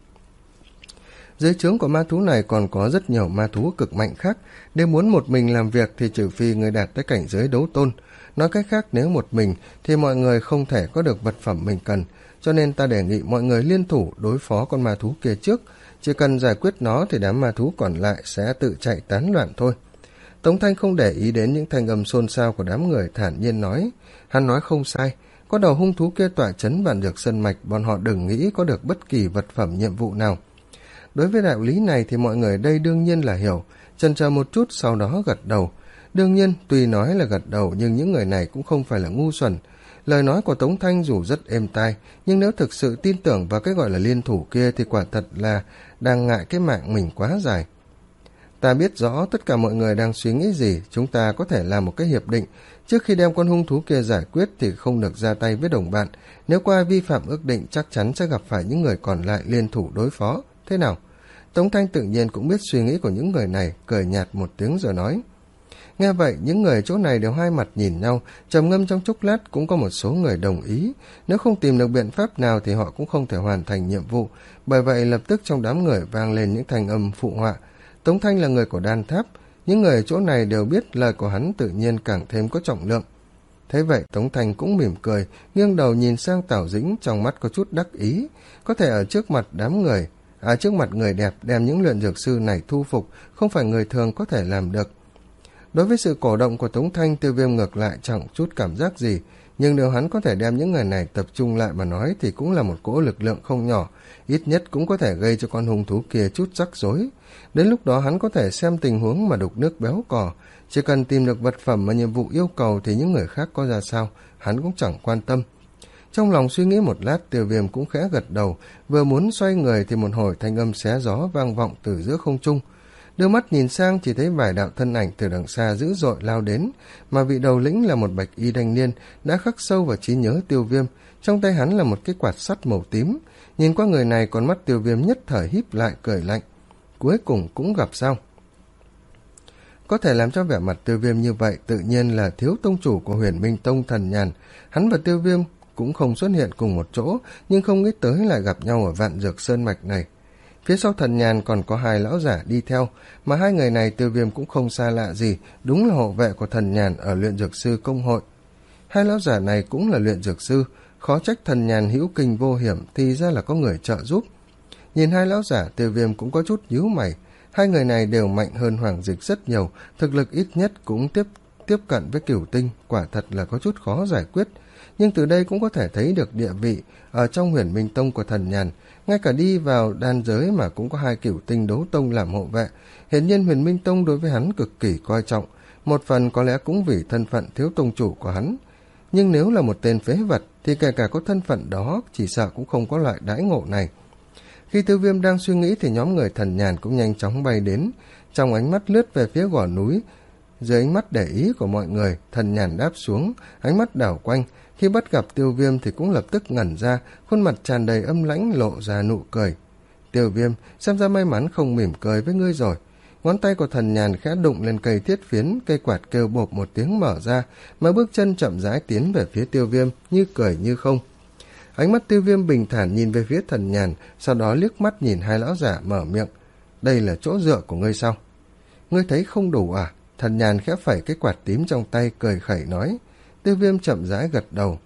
Dưới trướng của ma thú này còn có rất nhiều ma thú cực mạnh khác, nếu muốn một mình làm việc thì trừ phi người đạt tới cảnh giới đấu tôn. Nói cách khác, nếu một mình thì mọi người không thể có được vật phẩm mình cần, cho nên ta đề nghị mọi người liên thủ đối phó con ma thú kia trước. Chỉ cần giải quyết nó thì đám ma thú còn lại sẽ tự chạy tán loạn thôi. Tống Thanh không để ý đến những thanh âm xôn xao của đám người, thản nhiên nói. Hắn nói không sai, có đầu hung thú kia tọa chấn Vạn Dược Sơn Mạch, bọn họ đừng nghĩ có được bất kỳ vật phẩm nhiệm vụ nào. Đối với đạo lý này thì mọi người đây đương nhiên là hiểu, chần chờ một chút sau đó gật đầu. Đương nhiên, tuy nói là gật đầu nhưng những người này cũng không phải là ngu xuẩn. Lời nói của Tống Thanh dù rất êm tai, nhưng nếu thực sự tin tưởng vào cái gọi là liên thủ kia thì quả thật là đang ngại cái mạng mình quá dài. Ta biết rõ tất cả mọi người đang suy nghĩ gì, chúng ta có thể làm một cái hiệp định. Trước khi đem con hung thú kia giải quyết thì không được ra tay với đồng bạn. Nếu có ai vi phạm ước định chắc chắn sẽ gặp phải những người còn lại liên thủ đối phó. Thế nào? Tống Thanh tự nhiên cũng biết suy nghĩ của những người này, cười nhạt một tiếng rồi nói. Nghe vậy, những người chỗ này đều hai mặt nhìn nhau, trầm ngâm trong chốc lát, cũng có một số người đồng ý. Nếu không tìm được biện pháp nào thì họ cũng không thể hoàn thành nhiệm vụ. Bởi vậy lập tức trong đám người vang lên những thanh âm phụ họa. Tống Thanh là người của đan tháp, những người chỗ này đều biết lời của hắn tự nhiên càng thêm có trọng lượng. Thế vậy Tống Thanh cũng mỉm cười, nghiêng đầu nhìn sang Tào Dĩnh, trong mắt có chút đắc ý. Có thể ở trước mặt đám người ở trước mặt người đẹp đem những luyện dược sư này thu phục không phải người thường có thể làm được. Đối với sự cổ động của Tống Thanh, Tiêu Viêm ngược lại chẳng chút cảm giác gì, nhưng nếu hắn có thể đem những người này tập trung lại mà nói thì cũng là một cỗ lực lượng không nhỏ, ít nhất cũng có thể gây cho con hung thú kia chút rắc rối. Đến lúc đó hắn có thể xem tình huống mà đục nước béo cò, chỉ cần tìm được vật phẩm mà nhiệm vụ yêu cầu thì những người khác có ra sao, hắn cũng chẳng quan tâm. Trong lòng suy nghĩ một lát, Tiêu Viêm cũng khẽ gật đầu, vừa muốn xoay người thì một hồi thanh âm xé gió vang vọng từ giữa không trung. Đưa mắt nhìn sang chỉ thấy vài đạo thân ảnh từ đằng xa dữ dội lao đến, mà vị đầu lĩnh là một bạch y thanh niên đã khắc sâu vào trí nhớ Tiêu Viêm, trong tay hắn là một cái quạt sắt màu tím. Nhìn qua người này, con mắt Tiêu Viêm nhất thời híp lại cười lạnh. Cuối cùng cũng gặp sao? Có thể làm cho vẻ mặt Tiêu Viêm như vậy tự nhiên là thiếu tông chủ của Huyền Minh Tông Thần Nhàn. Hắn và Tiêu Viêm cũng không xuất hiện cùng một chỗ, nhưng không nghĩ tới lại gặp nhau ở Vạn Dược Sơn Mạch này. Phía sau Thần Nhàn còn có hai lão giả đi theo, mà hai người này Tiêu Viêm cũng không xa lạ gì, đúng là hộ vệ của Thần Nhàn ở luyện dược sư công hội. Hai lão giả này cũng là luyện dược sư, khó trách Thần Nhàn hữu kinh vô hiểm, thì ra là có người trợ giúp. Nhìn hai lão giả, Tiêu Viêm cũng có chút nhíu mày. Hai người này đều mạnh hơn Hoàng Dịch rất nhiều, thực lực ít nhất cũng tiếp tiếp cận với Cửu Tinh, quả thật là có chút khó giải quyết. Nhưng từ đây cũng có thể thấy được địa vị ở trong Huyền Minh Tông của Thần Nhàn, ngay cả đi vào đan giới mà cũng có hai Cửu Tinh đấu tông làm hộ vệ. Hiển nhiên Huyền Minh Tông đối với hắn cực kỳ coi trọng, một phần có lẽ cũng vì thân phận thiếu tông chủ của hắn. Nhưng nếu là một tên phế vật thì kể cả có thân phận đó chỉ sợ cũng không có loại đãi ngộ này. Khi Tiêu Viêm đang suy nghĩ thì nhóm người Thần Nhàn cũng nhanh chóng bay đến, trong ánh mắt lướt về phía gò núi. Dưới ánh mắt để ý của mọi người, Thần Nhàn đáp xuống, ánh mắt đảo quanh, khi bắt gặp Tiêu Viêm thì cũng lập tức ngẩn ra, khuôn mặt tràn đầy âm lãnh lộ ra nụ cười. Tiêu Viêm, xem ra may mắn không mỉm cười với ngươi rồi. Ngón tay của Thần Nhàn khẽ đụng lên cây thiết phiến, cây quạt kêu bộp một tiếng mở ra, mà bước chân chậm rãi tiến về phía Tiêu Viêm, như cười như không. Ánh mắt Tiêu Viêm bình thản nhìn về phía Thần Nhàn, sau đó liếc mắt nhìn hai lão giả mở miệng. Đây là chỗ dựa của ngươi sao? Ngươi thấy không đủ à? Thần Nhàn khẽ phẩy cái quạt tím trong tay, cười khẩy nói. Tiêu Viêm chậm rãi gật đầu.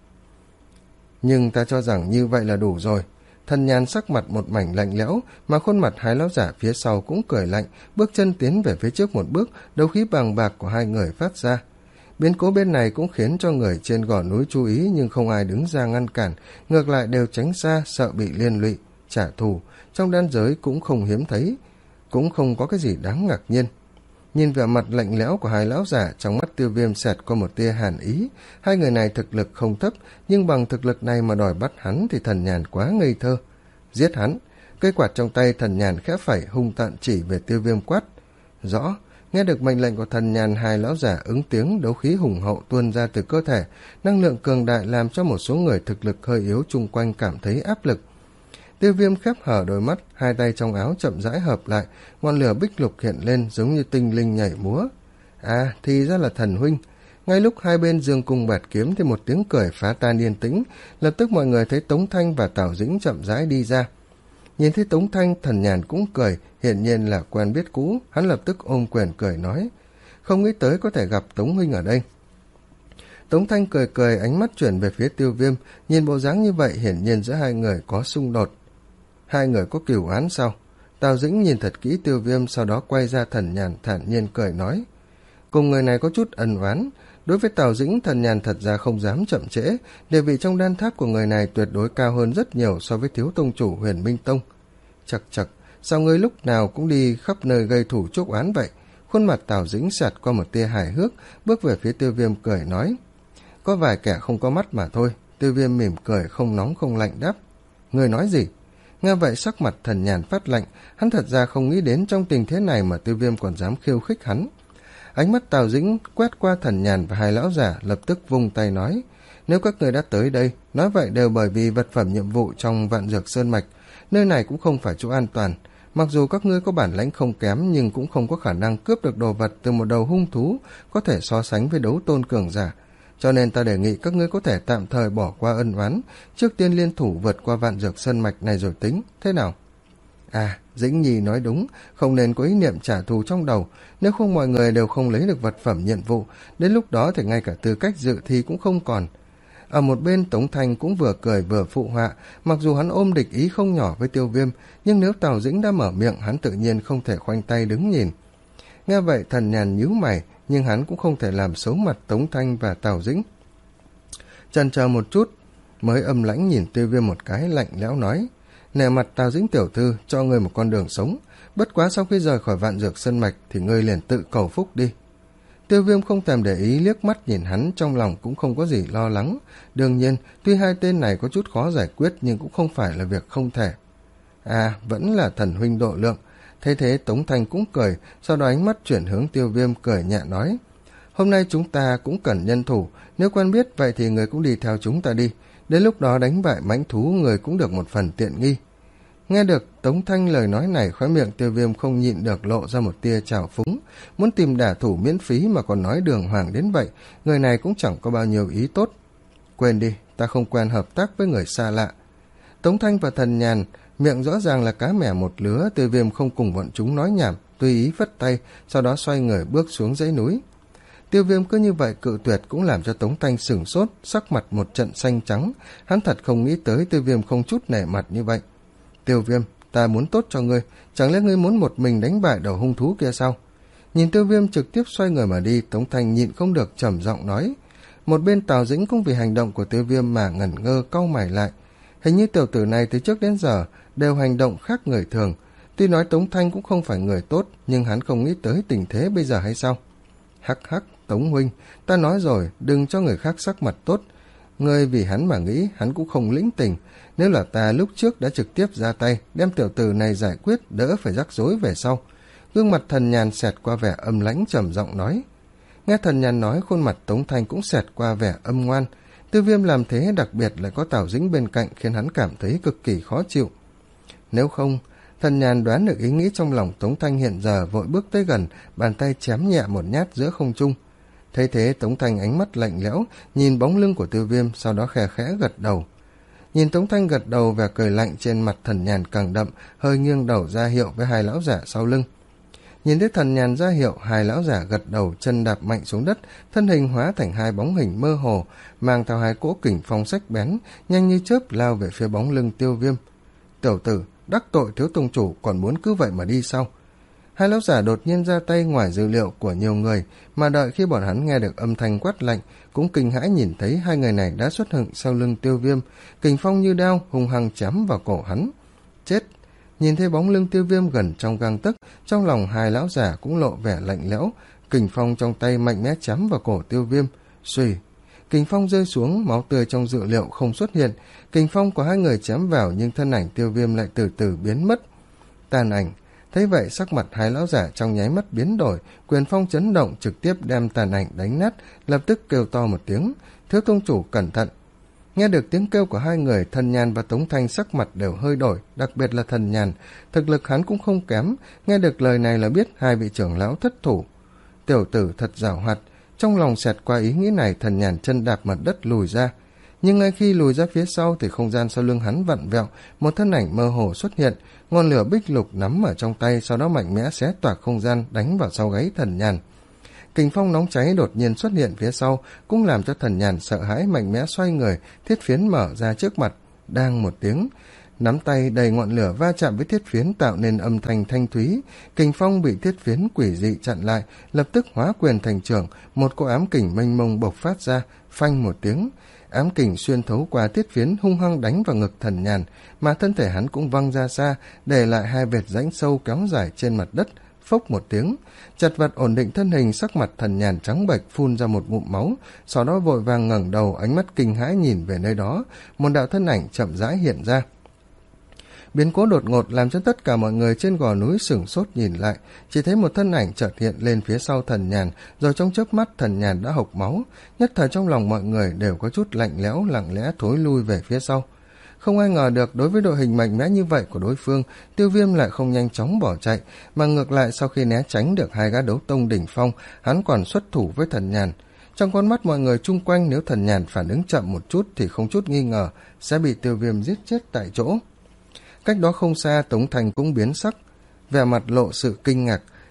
Nhưng ta cho rằng như vậy là đủ rồi. Thần Nhàn sắc mặt một mảnh lạnh lẽo, mà khuôn mặt hai lão giả phía sau cũng cười lạnh, bước chân tiến về phía trước một bước, đấu khí bàng bạc của hai người phát ra. Biến cố bên này cũng khiến cho người trên gò núi chú ý, nhưng không ai đứng ra ngăn cản, ngược lại đều tránh xa, sợ bị liên lụy, trả thù. Trong đan giới cũng không hiếm thấy, cũng không có cái gì đáng ngạc nhiên. Nhìn vẻ mặt lạnh lẽo của hai lão giả, trong mắt Tiêu Viêm xẹt qua một tia hàn ý. Hai người này thực lực không thấp, nhưng bằng thực lực này mà đòi bắt hắn thì Thần Nhàn quá ngây thơ. Giết hắn! Cây quạt trong tay Thần Nhàn khẽ phẩy, hung tợn chỉ về Tiêu Viêm quát. Rõ! Nghe được mệnh lệnh của Thần Nhàn, hai lão giả ứng tiếng, đấu khí hùng hậu tuôn ra từ cơ thể, năng lượng cường đại làm cho một số người thực lực hơi yếu chung quanh cảm thấy áp lực. Tiêu Viêm khép hở đôi mắt, hai tay trong áo chậm rãi hợp lại, ngọn lửa bích lục hiện lên giống như tinh linh nhảy múa. À, thì ra là Thần huynh. Ngay lúc hai bên giương cung bạt kiếm thì một tiếng cười phá tan yên tĩnh, lập tức mọi người thấy Tống Thanh và Tào Dĩnh chậm rãi đi ra. Nhìn thấy Tống Thanh, Thần Nhàn cũng cười, hiển nhiên là quen biết cũ, hắn lập tức ôm quyền cười nói, không nghĩ tới có thể gặp Tống huynh ở đây. Tống Thanh cười cười, ánh mắt chuyển về phía Tiêu Viêm, nhìn bộ dáng như vậy hiển nhiên giữa hai người có xung đột. Hai người có cửu án sao? Tào Dĩnh nhìn thật kỹ Tiêu Viêm, sau đó quay ra Thần Nhàn thản nhiên cười nói, cùng người này có chút ân oán. Đối với Tào Dĩnh, Thần Nhàn thật ra không dám chậm trễ, địa vị trong đan tháp của người này tuyệt đối cao hơn rất nhiều so với thiếu tông chủ Huyền Minh Tông. Chật chật, sao ngươi lúc nào cũng đi khắp nơi gây thủ chuốc oán vậy? Khuôn mặt Tào Dĩnh sạt qua một tia hài hước, bước về phía Tiêu Viêm cười nói, có vài kẻ không có mắt mà thôi. Tiêu Viêm mỉm cười, không nóng không lạnh đáp, ngươi nói gì? Nghe vậy sắc mặt Thần Nhàn phát lạnh, hắn thật ra không nghĩ đến trong tình thế này mà Tiêu Viêm còn dám khiêu khích hắn. Ánh mắt Tào Dĩnh quét qua Thần Nhàn và hai lão giả, lập tức vung tay nói, nếu các người đã tới đây, nói vậy đều bởi vì vật phẩm nhiệm vụ trong Vạn Dược Sơn Mạch, nơi này cũng không phải chỗ an toàn. Mặc dù các ngươi có bản lãnh không kém, nhưng cũng không có khả năng cướp được đồ vật từ một đầu hung thú có thể so sánh với đấu tôn cường giả. Cho nên ta đề nghị các ngươi có thể tạm thời bỏ qua ân oán, trước tiên liên thủ vượt qua Vạn Dược Sơn Mạch này rồi tính, thế nào? À, Dĩnh Nhi nói đúng, không nên có ý niệm trả thù trong đầu, nếu không mọi người đều không lấy được vật phẩm nhiệm vụ, đến lúc đó thì ngay cả tư cách dự thi cũng không còn. Ở một bên Tống Thanh cũng vừa cười vừa phụ họa, mặc dù hắn ôm địch ý không nhỏ với Tiêu Viêm, nhưng nếu Tào Dĩnh đã mở miệng, hắn tự nhiên không thể khoanh tay đứng nhìn. Nghe vậy Thần Nhàn nhíu mày, nhưng hắn cũng không thể làm xấu mặt Tống Thanh và Tào Dĩnh. Chần chờ một chút, mới âm lãnh nhìn Tiêu Viêm một cái, lạnh lẽo nói: nể mặt Tào Dĩnh tiểu thư, cho ngươi một con đường sống, bất quá sau khi rời khỏi Vạn Dược Sơn Mạch thì ngươi liền tự cầu phúc đi. Tiêu Viêm không thèm để ý, liếc mắt nhìn hắn, trong lòng cũng không có gì lo lắng. Đương nhiên, tuy hai tên này có chút khó giải quyết nhưng cũng không phải là việc không thể. À, vẫn là thần huynh độ lượng. Thế thế Tống Thanh cũng cười, sau đó ánh mắt chuyển hướng Tiêu Viêm, cười nhẹ nói: hôm nay chúng ta cũng cần nhân thủ, nếu quen biết vậy thì người cũng đi theo chúng ta đi, đến lúc đó đánh bại mãnh thú người cũng được một phần tiện nghi. Nghe được Tống Thanh lời nói này, khóe miệng Tiêu Viêm không nhịn được lộ ra một tia trào phúng, muốn tìm đả thủ miễn phí mà còn nói đường hoàng đến vậy, người này cũng chẳng có bao nhiêu ý tốt. Quên đi, ta không quen hợp tác với người xa lạ. Tống Thanh và Thần Nhàn miệng rõ ràng là cá mẻ một lứa, Tiêu Viêm không cùng bọn chúng nói nhảm, tùy ý phất tay, sau đó xoay người bước xuống dãy núi. Tiêu Viêm cứ như vậy cự tuyệt cũng làm cho Tống Thanh sửng sốt, sắc mặt một trận xanh trắng, hắn thật không nghĩ tới Tiêu Viêm không chút nể mặt như vậy. Tiêu Viêm, ta muốn tốt cho ngươi, chẳng lẽ ngươi muốn một mình đánh bại đầu hung thú kia sao? Nhìn Tiêu Viêm trực tiếp xoay người mà đi, Tống Thanh nhịn không được trầm giọng nói. Một bên Tào Dĩnh cũng vì hành động của Tiêu Viêm mà ngẩn ngơ cau mày lại. Hình như tiểu tử này từ trước đến giờ đều hành động khác người thường. Tuy nói Tống Thanh cũng không phải người tốt, nhưng hắn không nghĩ tới tình thế bây giờ hay sao? Hắc hắc, Tống huynh, ta nói rồi, đừng cho người khác sắc mặt tốt. Ngươi vì hắn mà nghĩ, hắn cũng không lĩnh tình. Nếu là ta lúc trước đã trực tiếp ra tay, đem tiểu tử này giải quyết, đỡ phải rắc rối về sau. Gương mặt Thần Nhàn xẹt qua vẻ âm lãnh trầm giọng nói. Nghe Thần Nhàn nói, khuôn mặt Tống Thanh cũng xẹt qua vẻ âm ngoan. Tiêu Viêm làm thế, đặc biệt lại có Tào Dĩnh bên cạnh, khiến hắn cảm thấy cực kỳ khó chịu. Nếu không, Thần Nhàn đoán được ý nghĩ trong lòng Tống Thanh hiện giờ, vội bước tới gần, bàn tay chém nhẹ một nhát giữa không trung. Thấy thế Tống Thanh ánh mắt lạnh lẽo, nhìn bóng lưng của Tiêu Viêm, sau đó khẽ khẽ gật đầu. Nhìn Tống Thanh gật đầu, vẻ cười lạnh trên mặt Thần Nhàn càng đậm, hơi nghiêng đầu ra hiệu với hai lão giả sau lưng. Nhìn thấy Thần Nhàn ra hiệu, hai lão giả gật đầu, chân đạp mạnh xuống đất, thân hình hóa thành hai bóng hình mơ hồ, mang theo hai cỗ kình phong sắc bén, nhanh như chớp lao về phía bóng lưng Tiêu Viêm. Tiểu tử, đắc tội thiếu tông chủ còn muốn cứ vậy mà đi sao? Hai lão giả đột nhiên ra tay ngoài dữ liệu của nhiều người, mà đợi khi bọn hắn nghe được âm thanh quát lạnh, cũng kinh hãi nhìn thấy hai người này đã xuất hiện sau lưng Tiêu Viêm, kình phong như đao hung hăng chém vào cổ hắn. Chết! Nhìn thấy bóng lưng Tiêu Viêm gần trong gang tấc, trong lòng hai lão giả cũng lộ vẻ lạnh lẽo, kình phong trong tay mạnh mẽ chém vào cổ Tiêu Viêm. Xuy! Kình phong rơi xuống, máu tươi trong dữ liệu không xuất hiện, kình phong của hai người chém vào nhưng thân ảnh Tiêu Viêm lại từ từ biến mất. Tàn ảnh. Thấy vậy sắc mặt hai lão giả trong nháy mắt biến đổi, quyền phong chấn động trực tiếp đem tàn ảnh đánh nát, lập tức kêu to một tiếng, thiếu tông chủ cẩn thận. Nghe được tiếng kêu của hai người, Thần Nhàn và Tống Thanh sắc mặt đều hơi đổi, đặc biệt là Thần Nhàn, thực lực hắn cũng không kém, nghe được lời này là biết hai vị trưởng lão thất thủ. Tiểu tử thật giảo hoạt, trong lòng xẹt qua ý nghĩ này, Thần Nhàn chân đạp mặt đất lùi ra. Nhưng ngay khi lùi ra phía sau thì không gian sau lưng hắn vặn vẹo, một thân ảnh mơ hồ xuất hiện, ngọn lửa bích lục nắm ở trong tay, sau đó mạnh mẽ xé toạc không gian đánh vào sau gáy Thần Nhàn. Kình phong nóng cháy đột nhiên xuất hiện phía sau, cũng làm cho Thần Nhàn sợ hãi, mạnh mẽ xoay người, thiết phiến mở ra trước mặt, đang một tiếng, nắm tay đầy ngọn lửa va chạm với thiết phiến tạo nên âm thanh thanh thúy. Kình phong bị thiết phiến quỷ dị chặn lại, lập tức hóa quyền thành trưởng, một cỗ ám kình mênh mông bộc phát ra, phanh một tiếng. Ám kình xuyên thấu qua thiết phiến hung hăng đánh vào ngực Thần Nhàn, mà thân thể hắn cũng văng ra xa, để lại hai vệt rãnh sâu kéo dài trên mặt đất. Phốc một tiếng, chật vật ổn định thân hình, sắc mặt Thần Nhàn trắng bệch, phun ra một ngụm máu, sau đó vội vàng ngẩng đầu, ánh mắt kinh hãi nhìn về nơi đó, một đạo thân ảnh chậm rãi hiện ra. Biến cố đột ngột làm cho tất cả mọi người trên gò núi sửng sốt nhìn lại, chỉ thấy một thân ảnh chợt hiện lên phía sau Thần Nhàn, rồi trong chớp mắt Thần Nhàn đã hộc máu, nhất thời trong lòng mọi người đều có chút lạnh lẽo, lặng lẽ thối lui về phía sau. Không ai ngờ được đối với đội hình mạnh mẽ như vậy của đối phương, Tiêu Viêm lại không nhanh chóng bỏ chạy, mà ngược lại sau khi né tránh được hai gã đấu tông đỉnh phong, hắn còn xuất thủ với Thần Nhàn. Trong con mắt mọi người chung quanh, nếu Thần Nhàn phản ứng chậm một chút thì không chút nghi ngờ sẽ bị Tiêu Viêm giết chết tại chỗ. Cách đó không xa, Tống Thanh cũng biến sắc, vẻ mặt lộ sự kinh ngạc.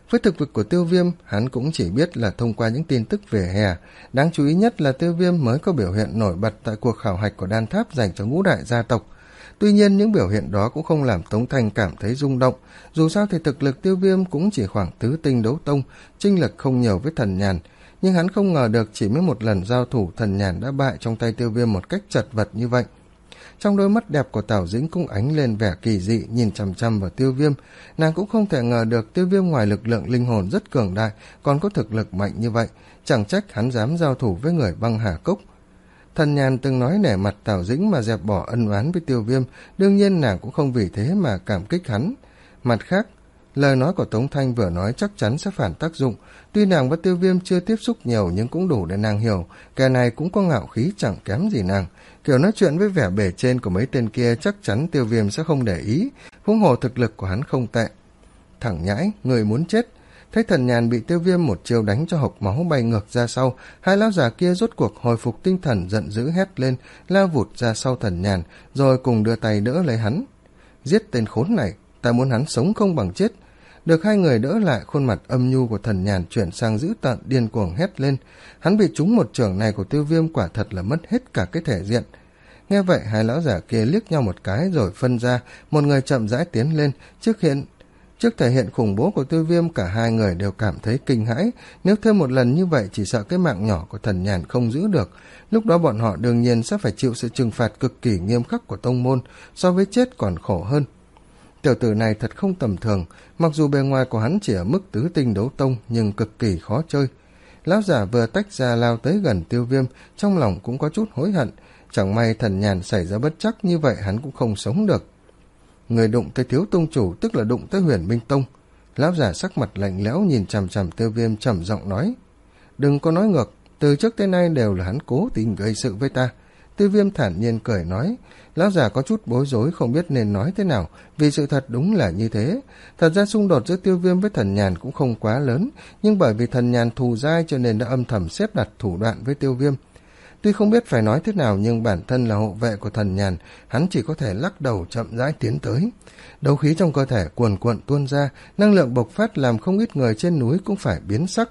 Với thực lực của Tiêu Viêm, hắn cũng chỉ biết là thông qua những tin tức về hè. Đáng chú ý nhất là Tiêu Viêm mới có biểu hiện nổi bật tại cuộc khảo hạch của đan tháp dành cho ngũ đại gia tộc. Tuy nhiên những biểu hiện đó cũng không làm Tống Thanh cảm thấy rung động. Dù sao thì thực lực Tiêu Viêm cũng chỉ khoảng tứ tinh đấu tông, chênh lệch không nhiều với Thần Nhàn. Nhưng hắn không ngờ được chỉ mới một lần giao thủ, Thần Nhàn đã bại trong tay Tiêu Viêm một cách chật vật như vậy. Trong đôi mắt đẹp của Tào Dĩnh cũng ánh lên vẻ kỳ dị, nhìn chằm chằm vào Tiêu Viêm. Nàng cũng không thể ngờ được Tiêu Viêm ngoài lực lượng linh hồn rất cường đại, còn có thực lực mạnh như vậy, chẳng trách hắn dám giao thủ với người băng hà cốc. Thần Nhàn từng nói nể mặt Tào Dĩnh mà dẹp bỏ ân oán với Tiêu Viêm, đương nhiên nàng cũng không vì thế mà cảm kích hắn. Mặt khác, lời nói của Tống Thanh vừa nói chắc chắn sẽ phản tác dụng. Tuy nàng và Tiêu Viêm chưa tiếp xúc nhiều nhưng cũng đủ để nàng hiểu, kẻ này cũng có ngạo khí chẳng kém gì nàng. Kiểu nói chuyện với vẻ bề trên của mấy tên kia chắc chắn Tiêu Viêm sẽ không để ý, huống hồ thực lực của hắn không tệ. Thẳng nhãi, người muốn chết. Thấy Thần Nhàn bị Tiêu Viêm một chiêu đánh cho hộc máu bay ngược ra sau, hai lão già kia rốt cuộc hồi phục tinh thần, giận dữ hét lên, lao vụt ra sau Thần Nhàn, rồi cùng đưa tay đỡ lấy hắn. Giết tên khốn này, ta muốn hắn sống không bằng chết. Được hai người đỡ lại, khuôn mặt âm nhu của Thần Nhàn chuyển sang dữ tợn, điên cuồng hét lên. Hắn bị trúng một chưởng này của Tiêu Viêm quả thật là mất hết cả cái thể diện. Nghe vậy hai lão giả kia liếc nhau một cái rồi phân ra, một người chậm rãi tiến lên. Trước hiện trước thể hiện khủng bố của Tiêu Viêm, cả hai người đều cảm thấy kinh hãi. Nếu thêm một lần như vậy chỉ sợ cái mạng nhỏ của Thần Nhàn không giữ được. Lúc đó bọn họ đương nhiên sẽ phải chịu sự trừng phạt cực kỳ nghiêm khắc của tông môn, so với chết còn khổ hơn. Tiểu tử này thật không tầm thường, mặc dù bề ngoài của hắn chỉ ở mức tứ tinh đấu tông nhưng cực kỳ khó chơi. Lão giả vừa tách ra lao tới gần Tiêu Viêm, trong lòng cũng có chút hối hận. Chẳng may Thần Nhàn xảy ra bất trắc như vậy hắn cũng không sống được. Người đụng tới thiếu tông chủ tức là đụng tới Huyền Minh Tông. Lão giả sắc mặt lạnh lẽo nhìn chằm chằm Tiêu Viêm trầm giọng nói. Đừng có nói ngược, từ trước tới nay đều là hắn cố tình gây sự với ta. Tiêu Viêm thản nhiên cười nói. Lão già có chút bối rối không biết nên nói thế nào, vì sự thật đúng là như thế. Thật ra xung đột giữa Tiêu Viêm với Thần Nhàn cũng không quá lớn, nhưng bởi vì Thần Nhàn thù dai cho nên đã âm thầm xếp đặt thủ đoạn với Tiêu Viêm. Tuy không biết phải nói thế nào nhưng bản thân là hộ vệ của Thần Nhàn, hắn chỉ có thể lắc đầu chậm rãi tiến tới. Đấu khí trong cơ thể cuồn cuộn tuôn ra, năng lượng bộc phát làm không ít người trên núi cũng phải biến sắc.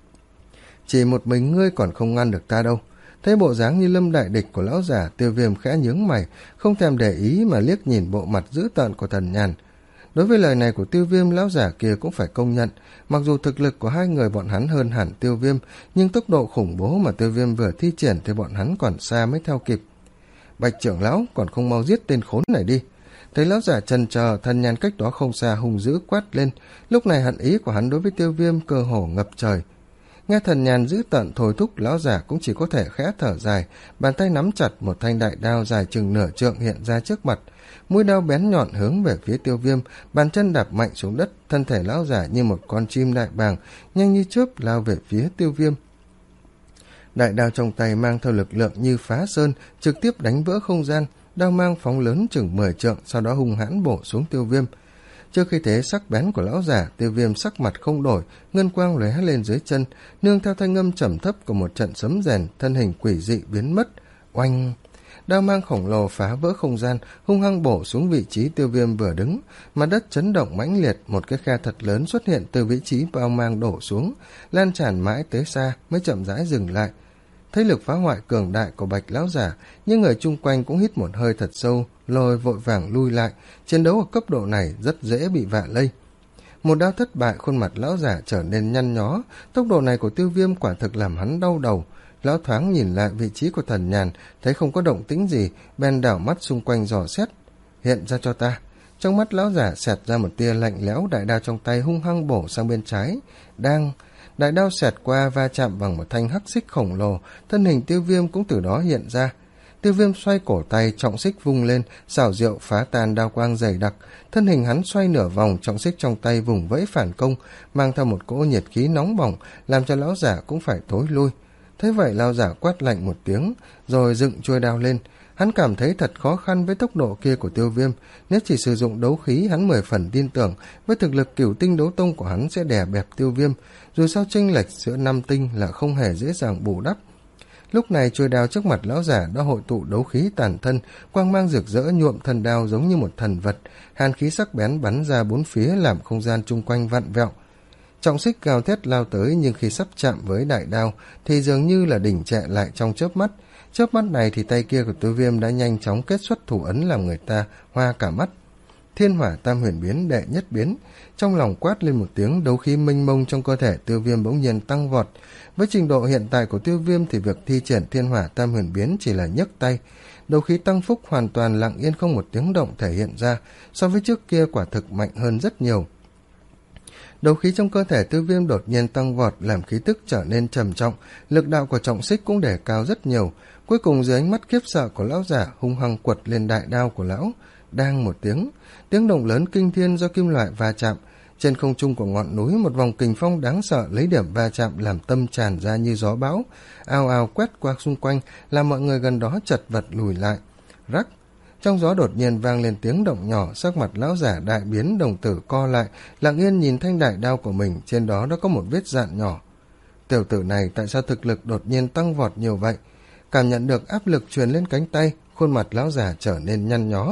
Chỉ một mình ngươi còn không ngăn được ta đâu. Thấy bộ dáng như lâm đại địch của lão giả, Tiêu Viêm khẽ nhướng mày, không thèm để ý mà liếc nhìn bộ mặt dữ tợn của Thần Nhàn. Đối với lời này của Tiêu Viêm, lão giả kia cũng phải công nhận, mặc dù thực lực của hai người bọn hắn hơn hẳn Tiêu Viêm, nhưng tốc độ khủng bố mà Tiêu Viêm vừa thi triển thì bọn hắn còn xa mới theo kịp. Bạch trưởng lão, còn không mau giết tên khốn này đi. Thấy lão giả chần chờ, Thần Nhàn cách đó không xa hung dữ quát lên. Lúc này hận ý của hắn đối với Tiêu Viêm cơ hồ ngập trời. Nghe Thần Nhàn giữ tận thôi thúc, lão giả cũng chỉ có thể khẽ thở dài, bàn tay nắm chặt một thanh đại đao dài chừng nửa trượng hiện ra trước mặt. Mũi đao bén nhọn hướng về phía Tiêu Viêm, bàn chân đạp mạnh xuống đất, thân thể lão giả như một con chim đại bàng, nhanh như chớp lao về phía Tiêu Viêm. Đại đao trong tay mang theo lực lượng như phá sơn, trực tiếp đánh vỡ không gian, đao mang phóng lớn chừng mười trượng, sau đó hung hãn bổ xuống Tiêu Viêm. Trước khi thế sắc bén của lão giả, Tiêu Viêm sắc mặt không đổi, ngân quang lóe lên dưới chân, nương theo thanh âm trầm thấp của một trận sấm rèn, thân hình quỷ dị biến mất. Oanh! Đao mang khổng lồ phá vỡ không gian, hung hăng bổ xuống vị trí Tiêu Viêm vừa đứng. Mặt đất chấn động mãnh liệt, một cái khe thật lớn xuất hiện từ vị trí đao mang đổ xuống, lan tràn mãi tới xa mới chậm rãi dừng lại. Thấy lực phá hoại cường đại của Bạch lão giả, những người chung quanh cũng hít một hơi thật sâu, lôi vội vàng lui lại. Chiến đấu ở cấp độ này rất dễ bị vạ lây. Một đao thất bại, khuôn mặt lão giả trở nên nhăn nhó. Tốc độ này của Tiêu Viêm quả thực làm hắn đau đầu. Lão thoáng nhìn lại vị trí của Thần Nhàn, thấy không có động tĩnh gì, bèn đảo mắt xung quanh dò xét. Hiện ra cho ta. Trong mắt lão giả xẹt ra một tia lạnh lẽo, đại đao trong tay hung hăng bổ sang bên trái. Đang đại đao xẹt qua va chạm bằng một thanh hắc xích khổng lồ, thân hình Tiêu Viêm cũng từ đó hiện ra. Tiêu Viêm xoay cổ tay, trọng xích vung lên, xảo diệu phá tan đao quang dày đặc. Thân hình hắn xoay nửa vòng, trọng xích trong tay vùng vẫy phản công, mang theo một cỗ nhiệt khí nóng bỏng, làm cho lão giả cũng phải thối lui. Thế vậy lão giả quát lạnh một tiếng, rồi dựng chuôi đao lên. Hắn cảm thấy thật khó khăn với tốc độ kia của Tiêu Viêm, nếu chỉ sử dụng đấu khí hắn mười phần tin tưởng với thực lực cửu tinh đấu tông của hắn sẽ đè bẹp Tiêu Viêm, dù sao chênh lệch giữa năm tinh là không hề dễ dàng bù đắp. Lúc này chuôi đao trước mặt lão giả đã hội tụ đấu khí tàn thân, quang mang rực rỡ nhuộm thân đao giống như một thần vật, hàn khí sắc bén bắn ra bốn phía làm không gian chung quanh vặn vẹo. Trọng Xích gào thét lao tới, nhưng khi sắp chạm với đại đao thì dường như là đình trệ lại trong chớp mắt. Chớp mắt này thì tay kia của Tiêu Viêm đã nhanh chóng kết xuất thủ ấn làm người ta hoa cả mắt. Thiên Hỏa Tam Huyền Biến đệ nhất biến. Trong lòng quát lên một tiếng, đấu khí mênh mông trong cơ thể Tiêu Viêm bỗng nhiên tăng vọt. Với trình độ hiện tại của Tiêu Viêm thì việc thi triển Thiên Hỏa Tam Huyền Biến chỉ là nhấc tay. Đấu khí tăng phúc hoàn toàn lặng yên không một tiếng động thể hiện ra, so với trước kia quả thực mạnh hơn rất nhiều. Đấu khí trong cơ thể Tiêu Viêm đột nhiên tăng vọt, làm khí tức trở nên trầm trọng, lực đạo của Trọng Xích cũng đề cao rất nhiều. Cuối cùng dưới ánh mắt khiếp sợ của lão giả, hung hăng quật lên đại đao của lão. Đang một tiếng, tiếng động lớn kinh thiên do kim loại va chạm. Trên không trung của ngọn núi, một vòng kình phong đáng sợ lấy điểm va chạm làm tâm tràn ra như gió bão, ào ào quét qua xung quanh, làm mọi người gần đó chật vật lùi lại. Rắc, trong gió đột nhiên vang lên tiếng động nhỏ, sắc mặt lão giả đại biến, đồng tử co lại, lặng yên nhìn thanh đại đao của mình, trên đó đã có một vết dạn nhỏ. Tiểu tử này tại sao thực lực đột nhiên tăng vọt nhiều vậy? Cảm nhận được áp lực truyền lên cánh tay, khuôn mặt lão giả trở nên nhăn nhó.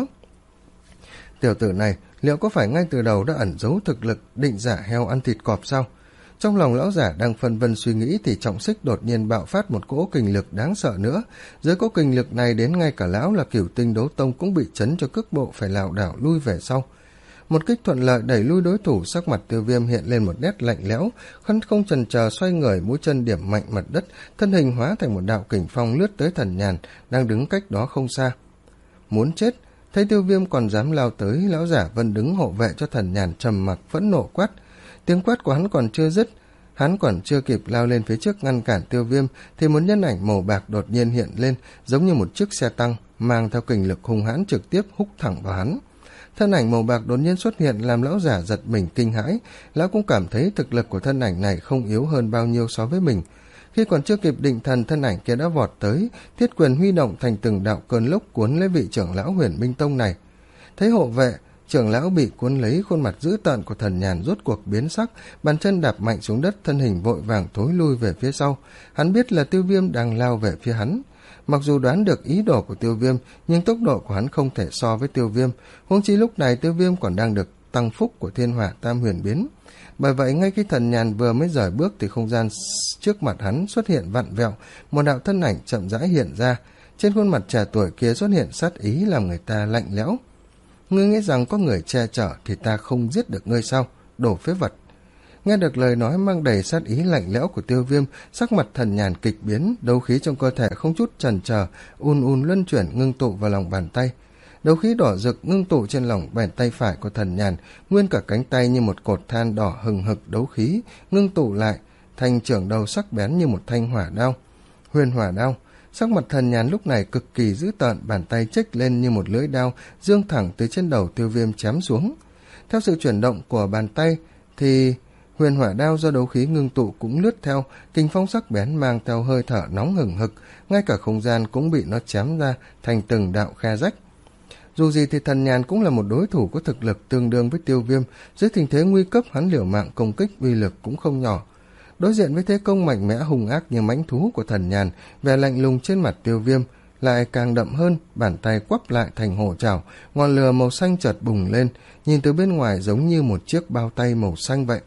Tiểu tử này liệu có phải ngay từ đầu đã ẩn giấu thực lực, định giả heo ăn thịt cọp sao? Trong lòng lão giả đang phân vân suy nghĩ thì Trọng Xích đột nhiên bạo phát một cỗ kình lực đáng sợ nữa. Dưới cỗ kình lực này đến ngay cả lão là Cửu Tinh Đấu Tông cũng bị chấn cho cước bộ phải lảo đảo lui về sau. Một kích thuận lợi đẩy lui đối thủ, sắc mặt Tiêu Viêm hiện lên một nét lạnh lẽo, khăn không chần chờ xoay người, mũi chân điểm mạnh mặt đất, thân hình hóa thành một đạo kình phong lướt tới Thần Nhàn đang đứng cách đó không xa. Muốn chết! Thấy Tiêu Viêm còn dám lao tới, lão giả vẫn đứng hộ vệ cho Thần Nhàn trầm mặc phẫn nộ quát. Tiếng quát của hắn còn chưa dứt, hắn còn chưa kịp lao lên phía trước ngăn cản Tiêu Viêm thì một nhân ảnh màu bạc đột nhiên hiện lên, giống như một chiếc xe tăng mang theo kình lực hung hãn trực tiếp húc thẳng vào hắn. Thân ảnh màu bạc đột nhiên xuất hiện làm lão giả giật mình kinh hãi, lão cũng cảm thấy thực lực của thân ảnh này không yếu hơn bao nhiêu so với mình. Khi còn chưa kịp định thần, thân ảnh kia đã vọt tới, thiết quyền huy động thành từng đạo cơn lốc cuốn lấy vị trưởng lão Huyền Minh Tông này. Thấy hộ vệ, trưởng lão bị cuốn lấy, khuôn mặt dữ tợn của Thần Nhàn rốt cuộc biến sắc, bàn chân đạp mạnh xuống đất, thân hình vội vàng thối lui về phía sau. Hắn biết là Tiêu Viêm đang lao về phía hắn. Mặc dù đoán được ý đồ của Tiêu Viêm, nhưng tốc độ của hắn không thể so với Tiêu Viêm, huống chi lúc này Tiêu Viêm còn đang được tăng phúc của Thiên Hỏa Tam Huyền Biến. Bởi vậy ngay khi Thần Nhàn vừa mới rời bước thì không gian trước mặt hắn xuất hiện vặn vẹo, một đạo thân ảnh chậm rãi hiện ra. Trên khuôn mặt trẻ tuổi kia xuất hiện sát ý làm người ta lạnh lẽo. Ngươi nghĩ rằng có người che chở thì ta không giết được ngươi sao, đồ phế vật. Nghe được lời nói mang đầy sát ý lạnh lẽo của Tiêu Viêm, sắc mặt Thần Nhàn kịch biến, đấu khí trong cơ thể không chút chần chờ, ùn ùn luân chuyển ngưng tụ vào lòng bàn tay. Đấu khí đỏ rực ngưng tụ trên lòng bàn tay phải của Thần Nhàn, nguyên cả cánh tay như một cột than đỏ hừng hực đấu khí ngưng tụ lại thành trưởng đầu sắc bén như một thanh hỏa đao, huyền hỏa đao. Sắc mặt Thần Nhàn lúc này cực kỳ dữ tợn, bàn tay chếch lên như một lưỡi đao dương thẳng từ trên đầu Tiêu Viêm chém xuống. Theo sự chuyển động của bàn tay thì huyền hỏa đao do đấu khí ngưng tụ cũng lướt theo, kình phong sắc bén mang theo hơi thở nóng hừng hực, ngay cả không gian cũng bị nó chém ra thành từng đạo khe rách. Dù gì thì Thần Nhàn cũng là một đối thủ có thực lực tương đương với Tiêu Viêm, dưới tình thế nguy cấp hắn liều mạng công kích uy lực cũng không nhỏ. Đối diện với thế công mạnh mẽ hung ác như mãnh thú của Thần Nhàn, vẻ lạnh lùng trên mặt Tiêu Viêm lại càng đậm hơn, bàn tay quắp lại thành hổ trảo, ngọn lửa màu xanh chợt bùng lên, nhìn từ bên ngoài giống như một chiếc bao tay màu xanh vậy.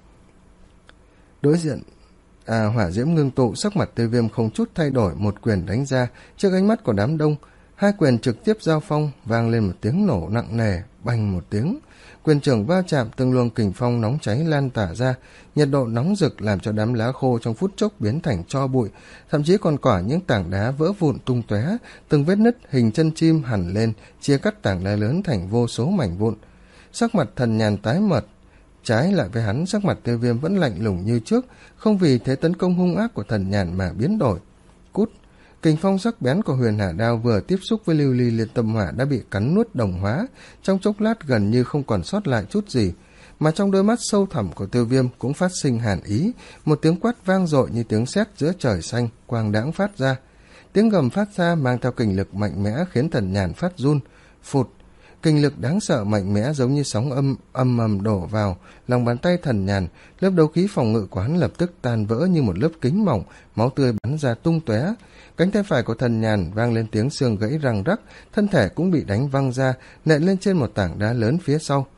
Đối diện à hỏa diễm ngưng tụ, sắc mặt Tiêu Viêm không chút thay đổi, một quyền đánh ra trước ánh mắt của đám đông. Hai quyền trực tiếp giao phong, vang lên một tiếng nổ nặng nề, bành một tiếng. Quyền trưởng va chạm, từng luồng kình phong nóng cháy lan tỏa ra, nhiệt độ nóng rực làm cho đám lá khô trong phút chốc biến thành tro bụi, thậm chí còn có những tảng đá vỡ vụn tung tóe, từng vết nứt hình chân chim hằn lên, chia cắt tảng đá lớn thành vô số mảnh vụn. Sắc mặt Thần Nhàn tái mật, trái lại với hắn, sắc mặt Tiêu Viêm vẫn lạnh lùng như trước, không vì thế tấn công hung ác của Thần Nhàn mà biến đổi. Cút! Kình phong sắc bén của huyền hà đao vừa tiếp xúc với lưu ly liên tâm hỏa đã bị cắn nuốt đồng hóa, trong chốc lát gần như không còn sót lại chút gì, mà trong đôi mắt sâu thẳm của Tiêu Viêm cũng phát sinh hàn ý, một tiếng quát vang dội như tiếng sét giữa trời xanh quang đãng phát ra. Tiếng gầm phát ra mang theo kình lực mạnh mẽ khiến Thần Nhàn phát run. Phụt! Kình lực đáng sợ mạnh mẽ giống như sóng âm âm ầm đổ vào lòng bàn tay Thần Nhàn, lớp đấu khí phòng ngự của hắn lập tức tan vỡ như một lớp kính mỏng, máu tươi bắn ra tung tóe. Cánh tay phải của Thần Nhàn vang lên tiếng xương gãy răng rắc, thân thể cũng bị đánh văng ra, nện lên trên một tảng đá lớn phía sau.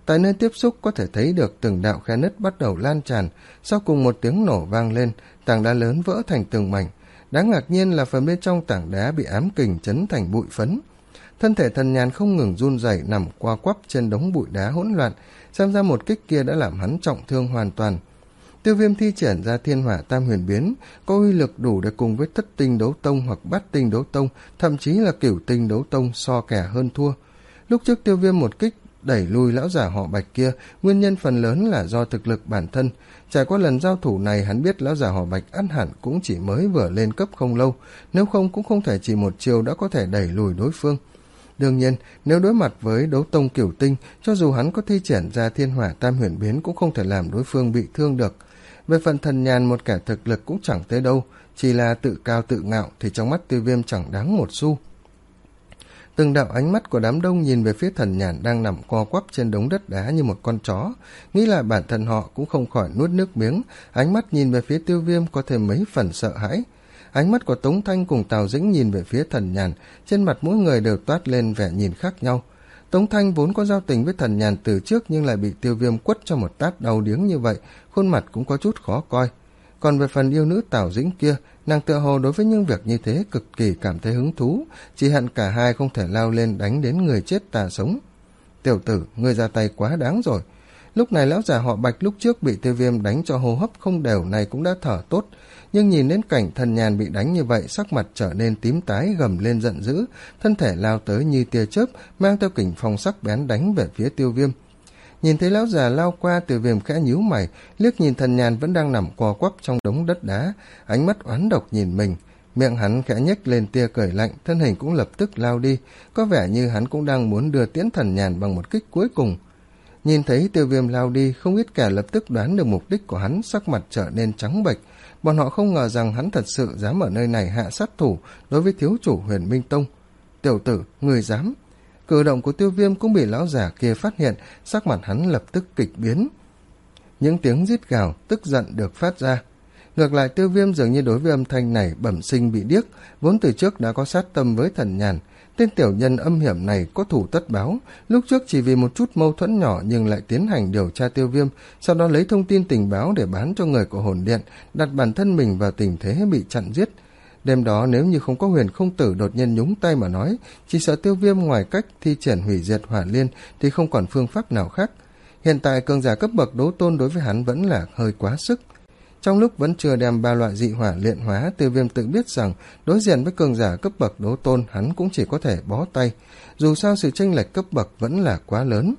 Tại nơi tiếp xúc có thể thấy được từng đạo khe nứt bắt đầu lan tràn, sau cùng một tiếng nổ vang lên, tảng đá lớn vỡ thành từng mảnh. Đáng ngạc nhiên là phần bên trong tảng đá bị ám kình chấn thành bụi phấn. Thân thể Thần Nhàn không ngừng run rẩy nằm qua quắp trên đống bụi đá hỗn loạn, xem ra một kích kia đã làm hắn trọng thương hoàn toàn. Tiêu Viêm thi triển ra Thiên Hỏa Tam Huyền Biến, có uy lực đủ để cùng với Thất Tinh Đấu Tông hoặc Bát Tinh Đấu Tông, thậm chí là Cửu Tinh Đấu Tông so kẻ hơn thua. Lúc trước Tiêu Viêm một kích đẩy lùi lão giả họ Bạch kia, nguyên nhân phần lớn là do thực lực bản thân. Trải qua lần giao thủ này, hắn biết lão giả họ Bạch ắt hẳn cũng chỉ mới vừa lên cấp không lâu, nếu không cũng không thể chỉ một chiều đã có thể đẩy lùi đối phương. Đương nhiên, nếu đối mặt với Đấu Tông Cửu Tinh, cho dù hắn có thi triển ra Thiên Hỏa Tam Huyền Biến cũng không thể làm đối phương bị thương được. Về phần Thần Nhàn, một kẻ thực lực cũng chẳng tới đâu, chỉ là tự cao tự ngạo thì trong mắt Tiêu Viêm chẳng đáng một xu. Từng đạo ánh mắt của đám đông nhìn về phía Thần Nhàn đang nằm co quắp trên đống đất đá như một con chó, nghĩ là bản thân họ cũng không khỏi nuốt nước miếng, ánh mắt nhìn về phía Tiêu Viêm có thêm mấy phần sợ hãi. Ánh mắt của Tống Thanh cùng Tào Dĩnh nhìn về phía Thần Nhàn, trên mặt mỗi người đều toát lên vẻ nhìn khác nhau. Tống Thanh vốn có giao tình với Thần Nhàn từ trước nhưng lại bị Tiêu Viêm quất cho một tát đau điếng như vậy, khuôn mặt cũng có chút khó coi. Còn về phần yêu nữ Tào Dĩnh kia, nàng tựa hồ đối với những việc như thế cực kỳ cảm thấy hứng thú, chỉ hận cả hai không thể lao lên đánh đến người chết tà sống. Tiểu tử, ngươi ra tay quá đáng rồi. Lúc này lão già họ Bạch lúc trước bị Tiêu Viêm đánh cho hô hấp không đều này cũng đã thở tốt, nhưng nhìn đến cảnh Thần Nhàn bị đánh như vậy, sắc mặt trở nên tím tái, gầm lên giận dữ, thân thể lao tới như tia chớp, mang theo kình phong sắc bén đánh về phía Tiêu Viêm. Nhìn thấy lão già lao qua, Tiêu Viêm khẽ nhíu mày, liếc nhìn Thần Nhàn vẫn đang nằm co quắp trong đống đất đá, ánh mắt oán độc nhìn mình. Miệng hắn khẽ nhếch lên tia cười lạnh, thân hình cũng lập tức lao đi, có vẻ như hắn cũng đang muốn đưa tiễn Thần Nhàn bằng một kích cuối cùng. Nhìn thấy Tiêu Viêm lao đi, không ít kẻ lập tức đoán được mục đích của hắn, sắc mặt trở nên trắng bệch. Bọn họ không ngờ rằng hắn thật sự dám ở nơi này hạ sát thủ đối với thiếu chủ Huyền Minh Tông. Tiểu tử, người dám? Cử động của Tiêu Viêm cũng bị lão giả kia phát hiện, sắc mặt hắn lập tức kịch biến. Những tiếng rít gào, tức giận được phát ra. Ngược lại Tiêu Viêm dường như đối với âm thanh này bẩm sinh bị điếc, vốn từ trước đã có sát tâm với Thần Nhàn. Tên tiểu nhân âm hiểm này có thủ tất báo, lúc trước chỉ vì một chút mâu thuẫn nhỏ nhưng lại tiến hành điều tra Tiêu Viêm, sau đó lấy thông tin tình báo để bán cho người của hồn điện, đặt bản thân mình vào tình thế bị chặn giết. Đêm đó nếu như không có Huyền Không Tử đột nhiên nhúng tay mà nói, chỉ sợ Tiêu Viêm ngoài cách thi triển hủy diệt hỏa liên thì không còn phương pháp nào khác. Hiện tại cường giả cấp bậc đấu tôn đối với hắn vẫn là hơi quá sức. Trong lúc vẫn chưa đem ba loại dị hỏa luyện hóa, Tiêu Viêm tự biết rằng đối diện với cường giả cấp bậc đấu tôn hắn cũng chỉ có thể bó tay, dù sao sự chênh lệch cấp bậc vẫn là quá lớn.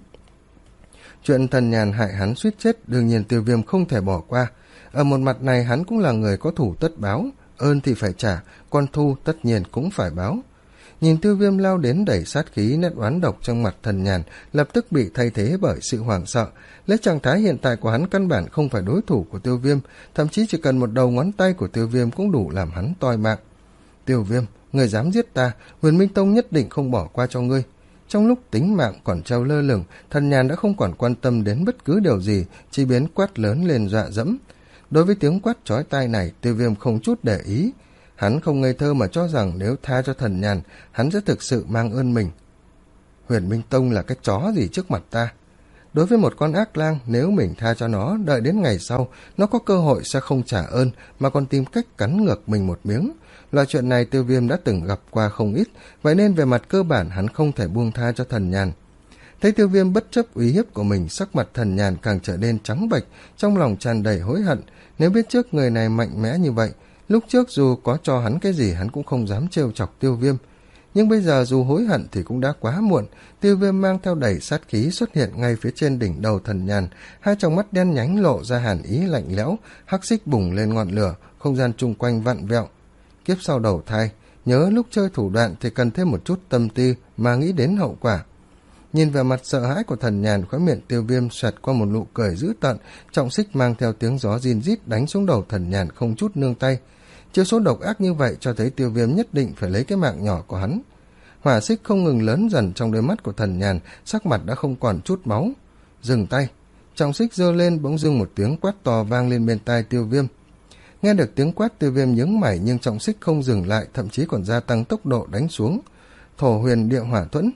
Chuyện Thần Nhàn hại hắn suýt chết đương nhiên Tiêu Viêm không thể bỏ qua. Ở một mặt này hắn cũng là người có thủ tất báo, ơn thì phải trả, con thu tất nhiên cũng phải báo. Nhìn Tiêu Viêm lao đến đẩy sát khí, nét oán độc trong mặt Thần Nhàn lập tức bị thay thế bởi sự hoảng sợ. Lấy trạng thái hiện tại của hắn căn bản không phải đối thủ của Tiêu Viêm, thậm chí chỉ cần một đầu ngón tay của Tiêu Viêm cũng đủ làm hắn toi mạng. Tiêu Viêm, người dám giết ta, Huyền Minh Tông nhất định không bỏ qua cho ngươi. Trong lúc tính mạng còn treo lơ lửng, Thần Nhàn đã không còn quan tâm đến bất cứ điều gì, chỉ biến quát lớn lên dọa dẫm. Đối với tiếng quát chói tai này, Tiêu Viêm không chút để ý. Hắn không ngây thơ mà cho rằng nếu tha cho Thần Nhàn, hắn sẽ thực sự mang ơn mình. Huyền Minh Tông là cái chó gì trước mặt ta? Đối với một con ác lang, nếu mình tha cho nó, đợi đến ngày sau, nó có cơ hội sẽ không trả ơn, mà còn tìm cách cắn ngược mình một miếng. Loại chuyện này Tiêu Viêm đã từng gặp qua không ít, vậy nên về mặt cơ bản hắn không thể buông tha cho Thần Nhàn. Thấy Tiêu Viêm bất chấp uy hiếp của mình, sắc mặt Thần Nhàn càng trở nên trắng bệch, trong lòng tràn đầy hối hận. Nếu biết trước người này mạnh mẽ như vậy, lúc trước dù có cho hắn cái gì hắn cũng không dám trêu chọc Tiêu Viêm. Nhưng bây giờ dù hối hận thì cũng đã quá muộn. Tiêu Viêm mang theo đầy sát khí xuất hiện ngay phía trên đỉnh đầu Thần Nhàn, hai tròng mắt đen nhánh lộ ra hàn ý lạnh lẽo, hắc xích bùng lên ngọn lửa, không gian chung quanh vặn vẹo. Kiếp sau đầu thai, nhớ lúc chơi thủ đoạn thì cần thêm một chút tâm tư mà nghĩ đến hậu quả. Nhìn về mặt sợ hãi của Thần Nhàn, khóe miệng Tiêu Viêm xoẹt qua một nụ cười dữ tợn, trọng xích mang theo tiếng gió rin rít đánh xuống đầu Thần Nhàn không chút nương tay. Chiêu số độc ác như vậy cho thấy Tiêu Viêm nhất định phải lấy cái mạng nhỏ của hắn. Hỏa xích không ngừng lớn dần trong đôi mắt của Thần Nhàn, sắc mặt đã không còn chút máu. Dừng tay. Trọng xích giơ lên, bỗng dưng một tiếng quát to vang lên bên tai Tiêu Viêm. Nghe được tiếng quát, Tiêu Viêm nhướng mày nhưng trọng xích không dừng lại, thậm chí còn gia tăng tốc độ đánh xuống. Thổ huyền địa hỏa thuẫn.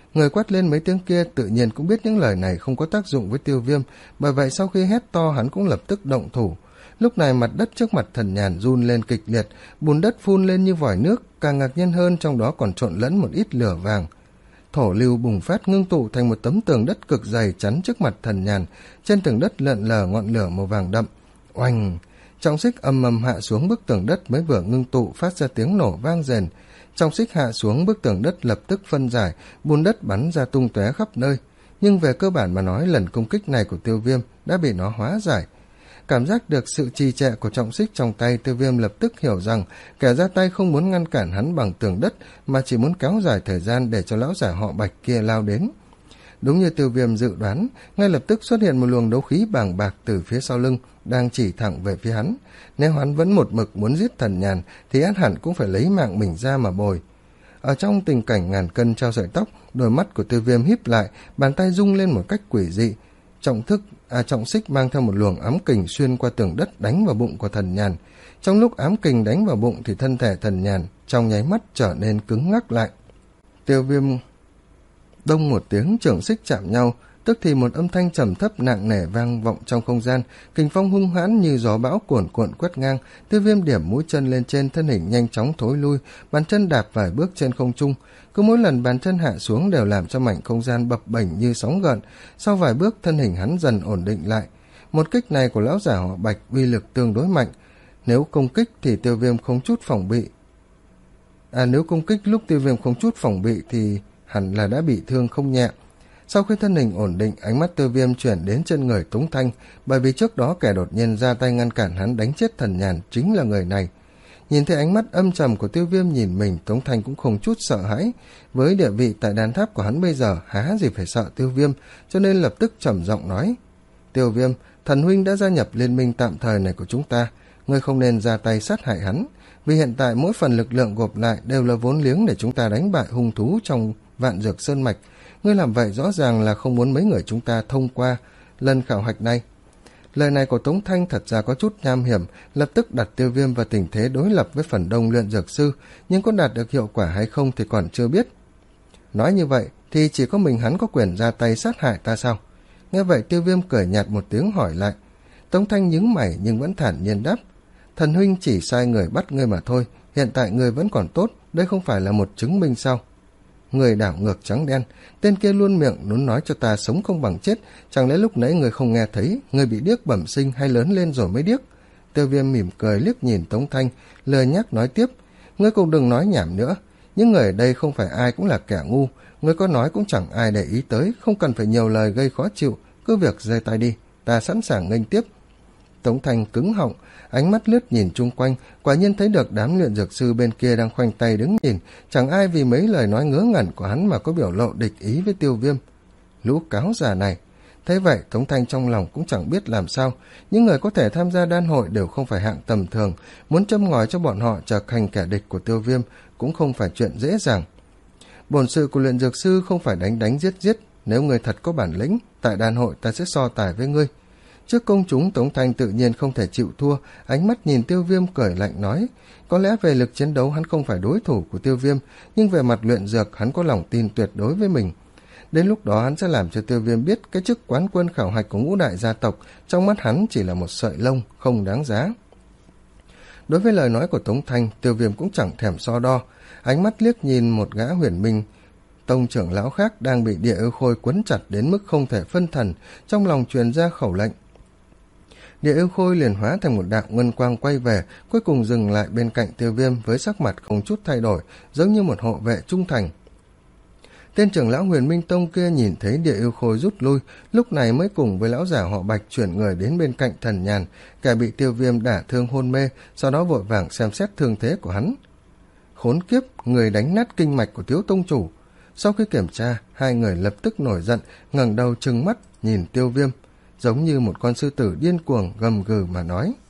Người quát lên mấy tiếng kia tự nhiên cũng biết những lời này không có tác dụng với Tiêu Viêm, bởi vậy sau khi hét to hắn cũng lập tức động thủ. Lúc này mặt đất trước mặt Thần Nhàn run lên kịch liệt, bùn đất phun lên như vòi nước, càng ngạc nhiên hơn trong đó còn trộn lẫn một ít lửa vàng. Thổ lưu bùng phát ngưng tụ thành một tấm tường đất cực dày chắn trước mặt Thần Nhàn, trên tường đất lượn lờ ngọn lửa màu vàng đậm. Oanh! Trọng xích ầm ầm hạ xuống, bức tường đất mới vừa ngưng tụ phát ra tiếng nổ vang rền. Trọng xích hạ xuống, bức tường đất lập tức phân giải, bùn đất bắn ra tung tóe khắp nơi. Nhưng về cơ bản mà nói, lần công kích này của Tiêu Viêm đã bị nó hóa giải. Cảm giác được sự trì trệ của trọng xích trong tay, Tiêu Viêm lập tức hiểu rằng kẻ ra tay không muốn ngăn cản hắn bằng tường đất, mà chỉ muốn kéo dài thời gian để cho lão giả họ Bạch kia lao đến. Đúng như Tiêu Viêm dự đoán, ngay lập tức xuất hiện một luồng đấu khí bàng bạc từ phía sau lưng, đang chỉ thẳng về phía hắn. Nếu hắn vẫn một mực muốn giết Thần Nhàn, thì ắt hẳn cũng phải lấy mạng mình ra mà bồi. Ở trong tình cảnh ngàn cân treo sợi tóc, đôi mắt của Tiêu Viêm híp lại, bàn tay rung lên một cách quỷ dị. Trọng thức, à trọng xích mang theo một luồng ám kình xuyên qua tường đất đánh vào bụng của Thần Nhàn. Trong lúc ám kình đánh vào bụng thì thân thể Thần Nhàn trong nháy mắt trở nên cứng ngắc lại. Tiêu Viêm đông một tiếng, trưởng xích chạm nhau, tức thì một âm thanh trầm thấp nặng nề vang vọng trong không gian, kình phong hung hãn như gió bão cuồn cuộn quét ngang. Tiêu Viêm điểm mũi chân lên trên, thân hình nhanh chóng thối lui, bàn chân đạp vài bước trên không trung. Cứ mỗi lần bàn chân hạ xuống đều làm cho mảnh không gian bập bềnh như sóng gợn. Sau vài bước, thân hình hắn dần ổn định lại. Một kích này của lão giả họ Bạch uy lực tương đối mạnh. Nếu công kích thì Tiêu Viêm không chút phòng bị. À nếu công kích lúc Tiêu Viêm không chút phòng bị thì hẳn là đã bị thương không nhẹ. Sau khi thân hình ổn định, ánh mắt Tiêu Viêm chuyển đến trên người Tống Thanh, bởi vì trước đó kẻ đột nhiên ra tay ngăn cản hắn đánh chết Thần Nhàn chính là người này. Nhìn thấy ánh mắt âm trầm của Tiêu Viêm nhìn mình, Tống Thanh cũng không chút sợ hãi. Với địa vị tại đàn tháp của hắn bây giờ, há gì phải sợ Tiêu Viêm, cho nên lập tức trầm giọng nói: Tiêu Viêm, thần huynh đã gia nhập liên minh tạm thời này của chúng ta, ngươi không nên ra tay sát hại hắn, vì hiện tại mỗi phần lực lượng gộp lại đều là vốn liếng để chúng ta đánh bại hung thú trong Vạn Dược Sơn Mạch. Ngươi làm vậy rõ ràng là không muốn mấy người chúng ta thông qua lần khảo hạch này. Lời này của Tống Thanh thật ra có chút nham hiểm, lập tức đặt Tiêu Viêm vào tình thế đối lập với phần đông luyện dược sư, nhưng có đạt được hiệu quả hay không thì còn chưa biết. Nói như vậy thì chỉ có mình hắn có quyền ra tay sát hại ta sao? Nghe vậy Tiêu Viêm cười nhạt một tiếng hỏi lại. Tống Thanh nhướng mày nhưng vẫn thản nhiên đáp: Thần huynh chỉ sai người bắt ngươi mà thôi, hiện tại ngươi vẫn còn tốt, đây không phải là một chứng minh sao? Người đảo ngược trắng đen, tên kia luôn miệng muốn nói cho ta sống không bằng chết, chẳng lẽ lúc nãy người không nghe thấy, người bị điếc bẩm sinh hay lớn lên rồi mới điếc? Tiêu Viêm mỉm cười liếc nhìn Tống Thanh, lời nhắc nói tiếp: Ngươi cũng đừng nói nhảm nữa, những người ở đây không phải ai cũng là kẻ ngu, ngươi có nói cũng chẳng ai để ý tới, không cần phải nhiều lời gây khó chịu, cứ việc giơ tay đi, ta sẵn sàng nghênh tiếp. Tống Thanh cứng họng, ánh mắt lướt nhìn chung quanh, quả nhiên thấy được đám luyện dược sư bên kia đang khoanh tay đứng nhìn, chẳng ai vì mấy lời nói ngớ ngẩn của hắn mà có biểu lộ địch ý với Tiêu Viêm. Lũ cáo già này. Thế vậy Tống Thanh trong lòng cũng chẳng biết làm sao, những người có thể tham gia đan hội đều không phải hạng tầm thường, muốn châm ngòi cho bọn họ trở thành kẻ địch của Tiêu Viêm cũng không phải chuyện dễ dàng. Bổn sự của luyện dược sư không phải đánh đánh giết giết, nếu người thật có bản lĩnh, tại đan hội ta sẽ so tài với ngươi. Trước công chúng, Tống Thanh tự nhiên không thể chịu thua, ánh mắt nhìn Tiêu Viêm cười lạnh nói: Có lẽ về lực chiến đấu hắn không phải đối thủ của Tiêu Viêm, nhưng về mặt luyện dược hắn có lòng tin tuyệt đối với mình. Đến lúc đó hắn sẽ làm cho Tiêu Viêm biết cái chức quán quân khảo hạch của ngũ đại gia tộc trong mắt hắn chỉ là một sợi lông, không đáng giá. Đối với lời nói của Tống Thanh, Tiêu Viêm cũng chẳng thèm so đo, ánh mắt liếc nhìn một gã huyền minh tông trưởng lão khác đang bị Địa Yêu Khôi quấn chặt đến mức không thể phân thần, trong lòng truyền ra khẩu lệnh. Địa Yêu Khôi liền hóa thành một đạo ngân quang quay về, cuối cùng dừng lại bên cạnh Tiêu Viêm với sắc mặt không chút thay đổi, giống như một hộ vệ trung thành. Tên trưởng lão Huyền Minh Tông kia nhìn thấy Địa Yêu Khôi rút lui, lúc này mới cùng với lão giả họ Bạch chuyển người đến bên cạnh Thần Nhàn, kẻ bị Tiêu Viêm đả thương hôn mê, sau đó vội vàng xem xét thương thế của hắn. Khốn kiếp, người đánh nát kinh mạch của Tiếu Tông chủ. Sau khi kiểm tra, hai người lập tức nổi giận, ngẩng đầu trừng mắt nhìn Tiêu Viêm, giống như một con sư tử điên cuồng gầm gừ mà nói.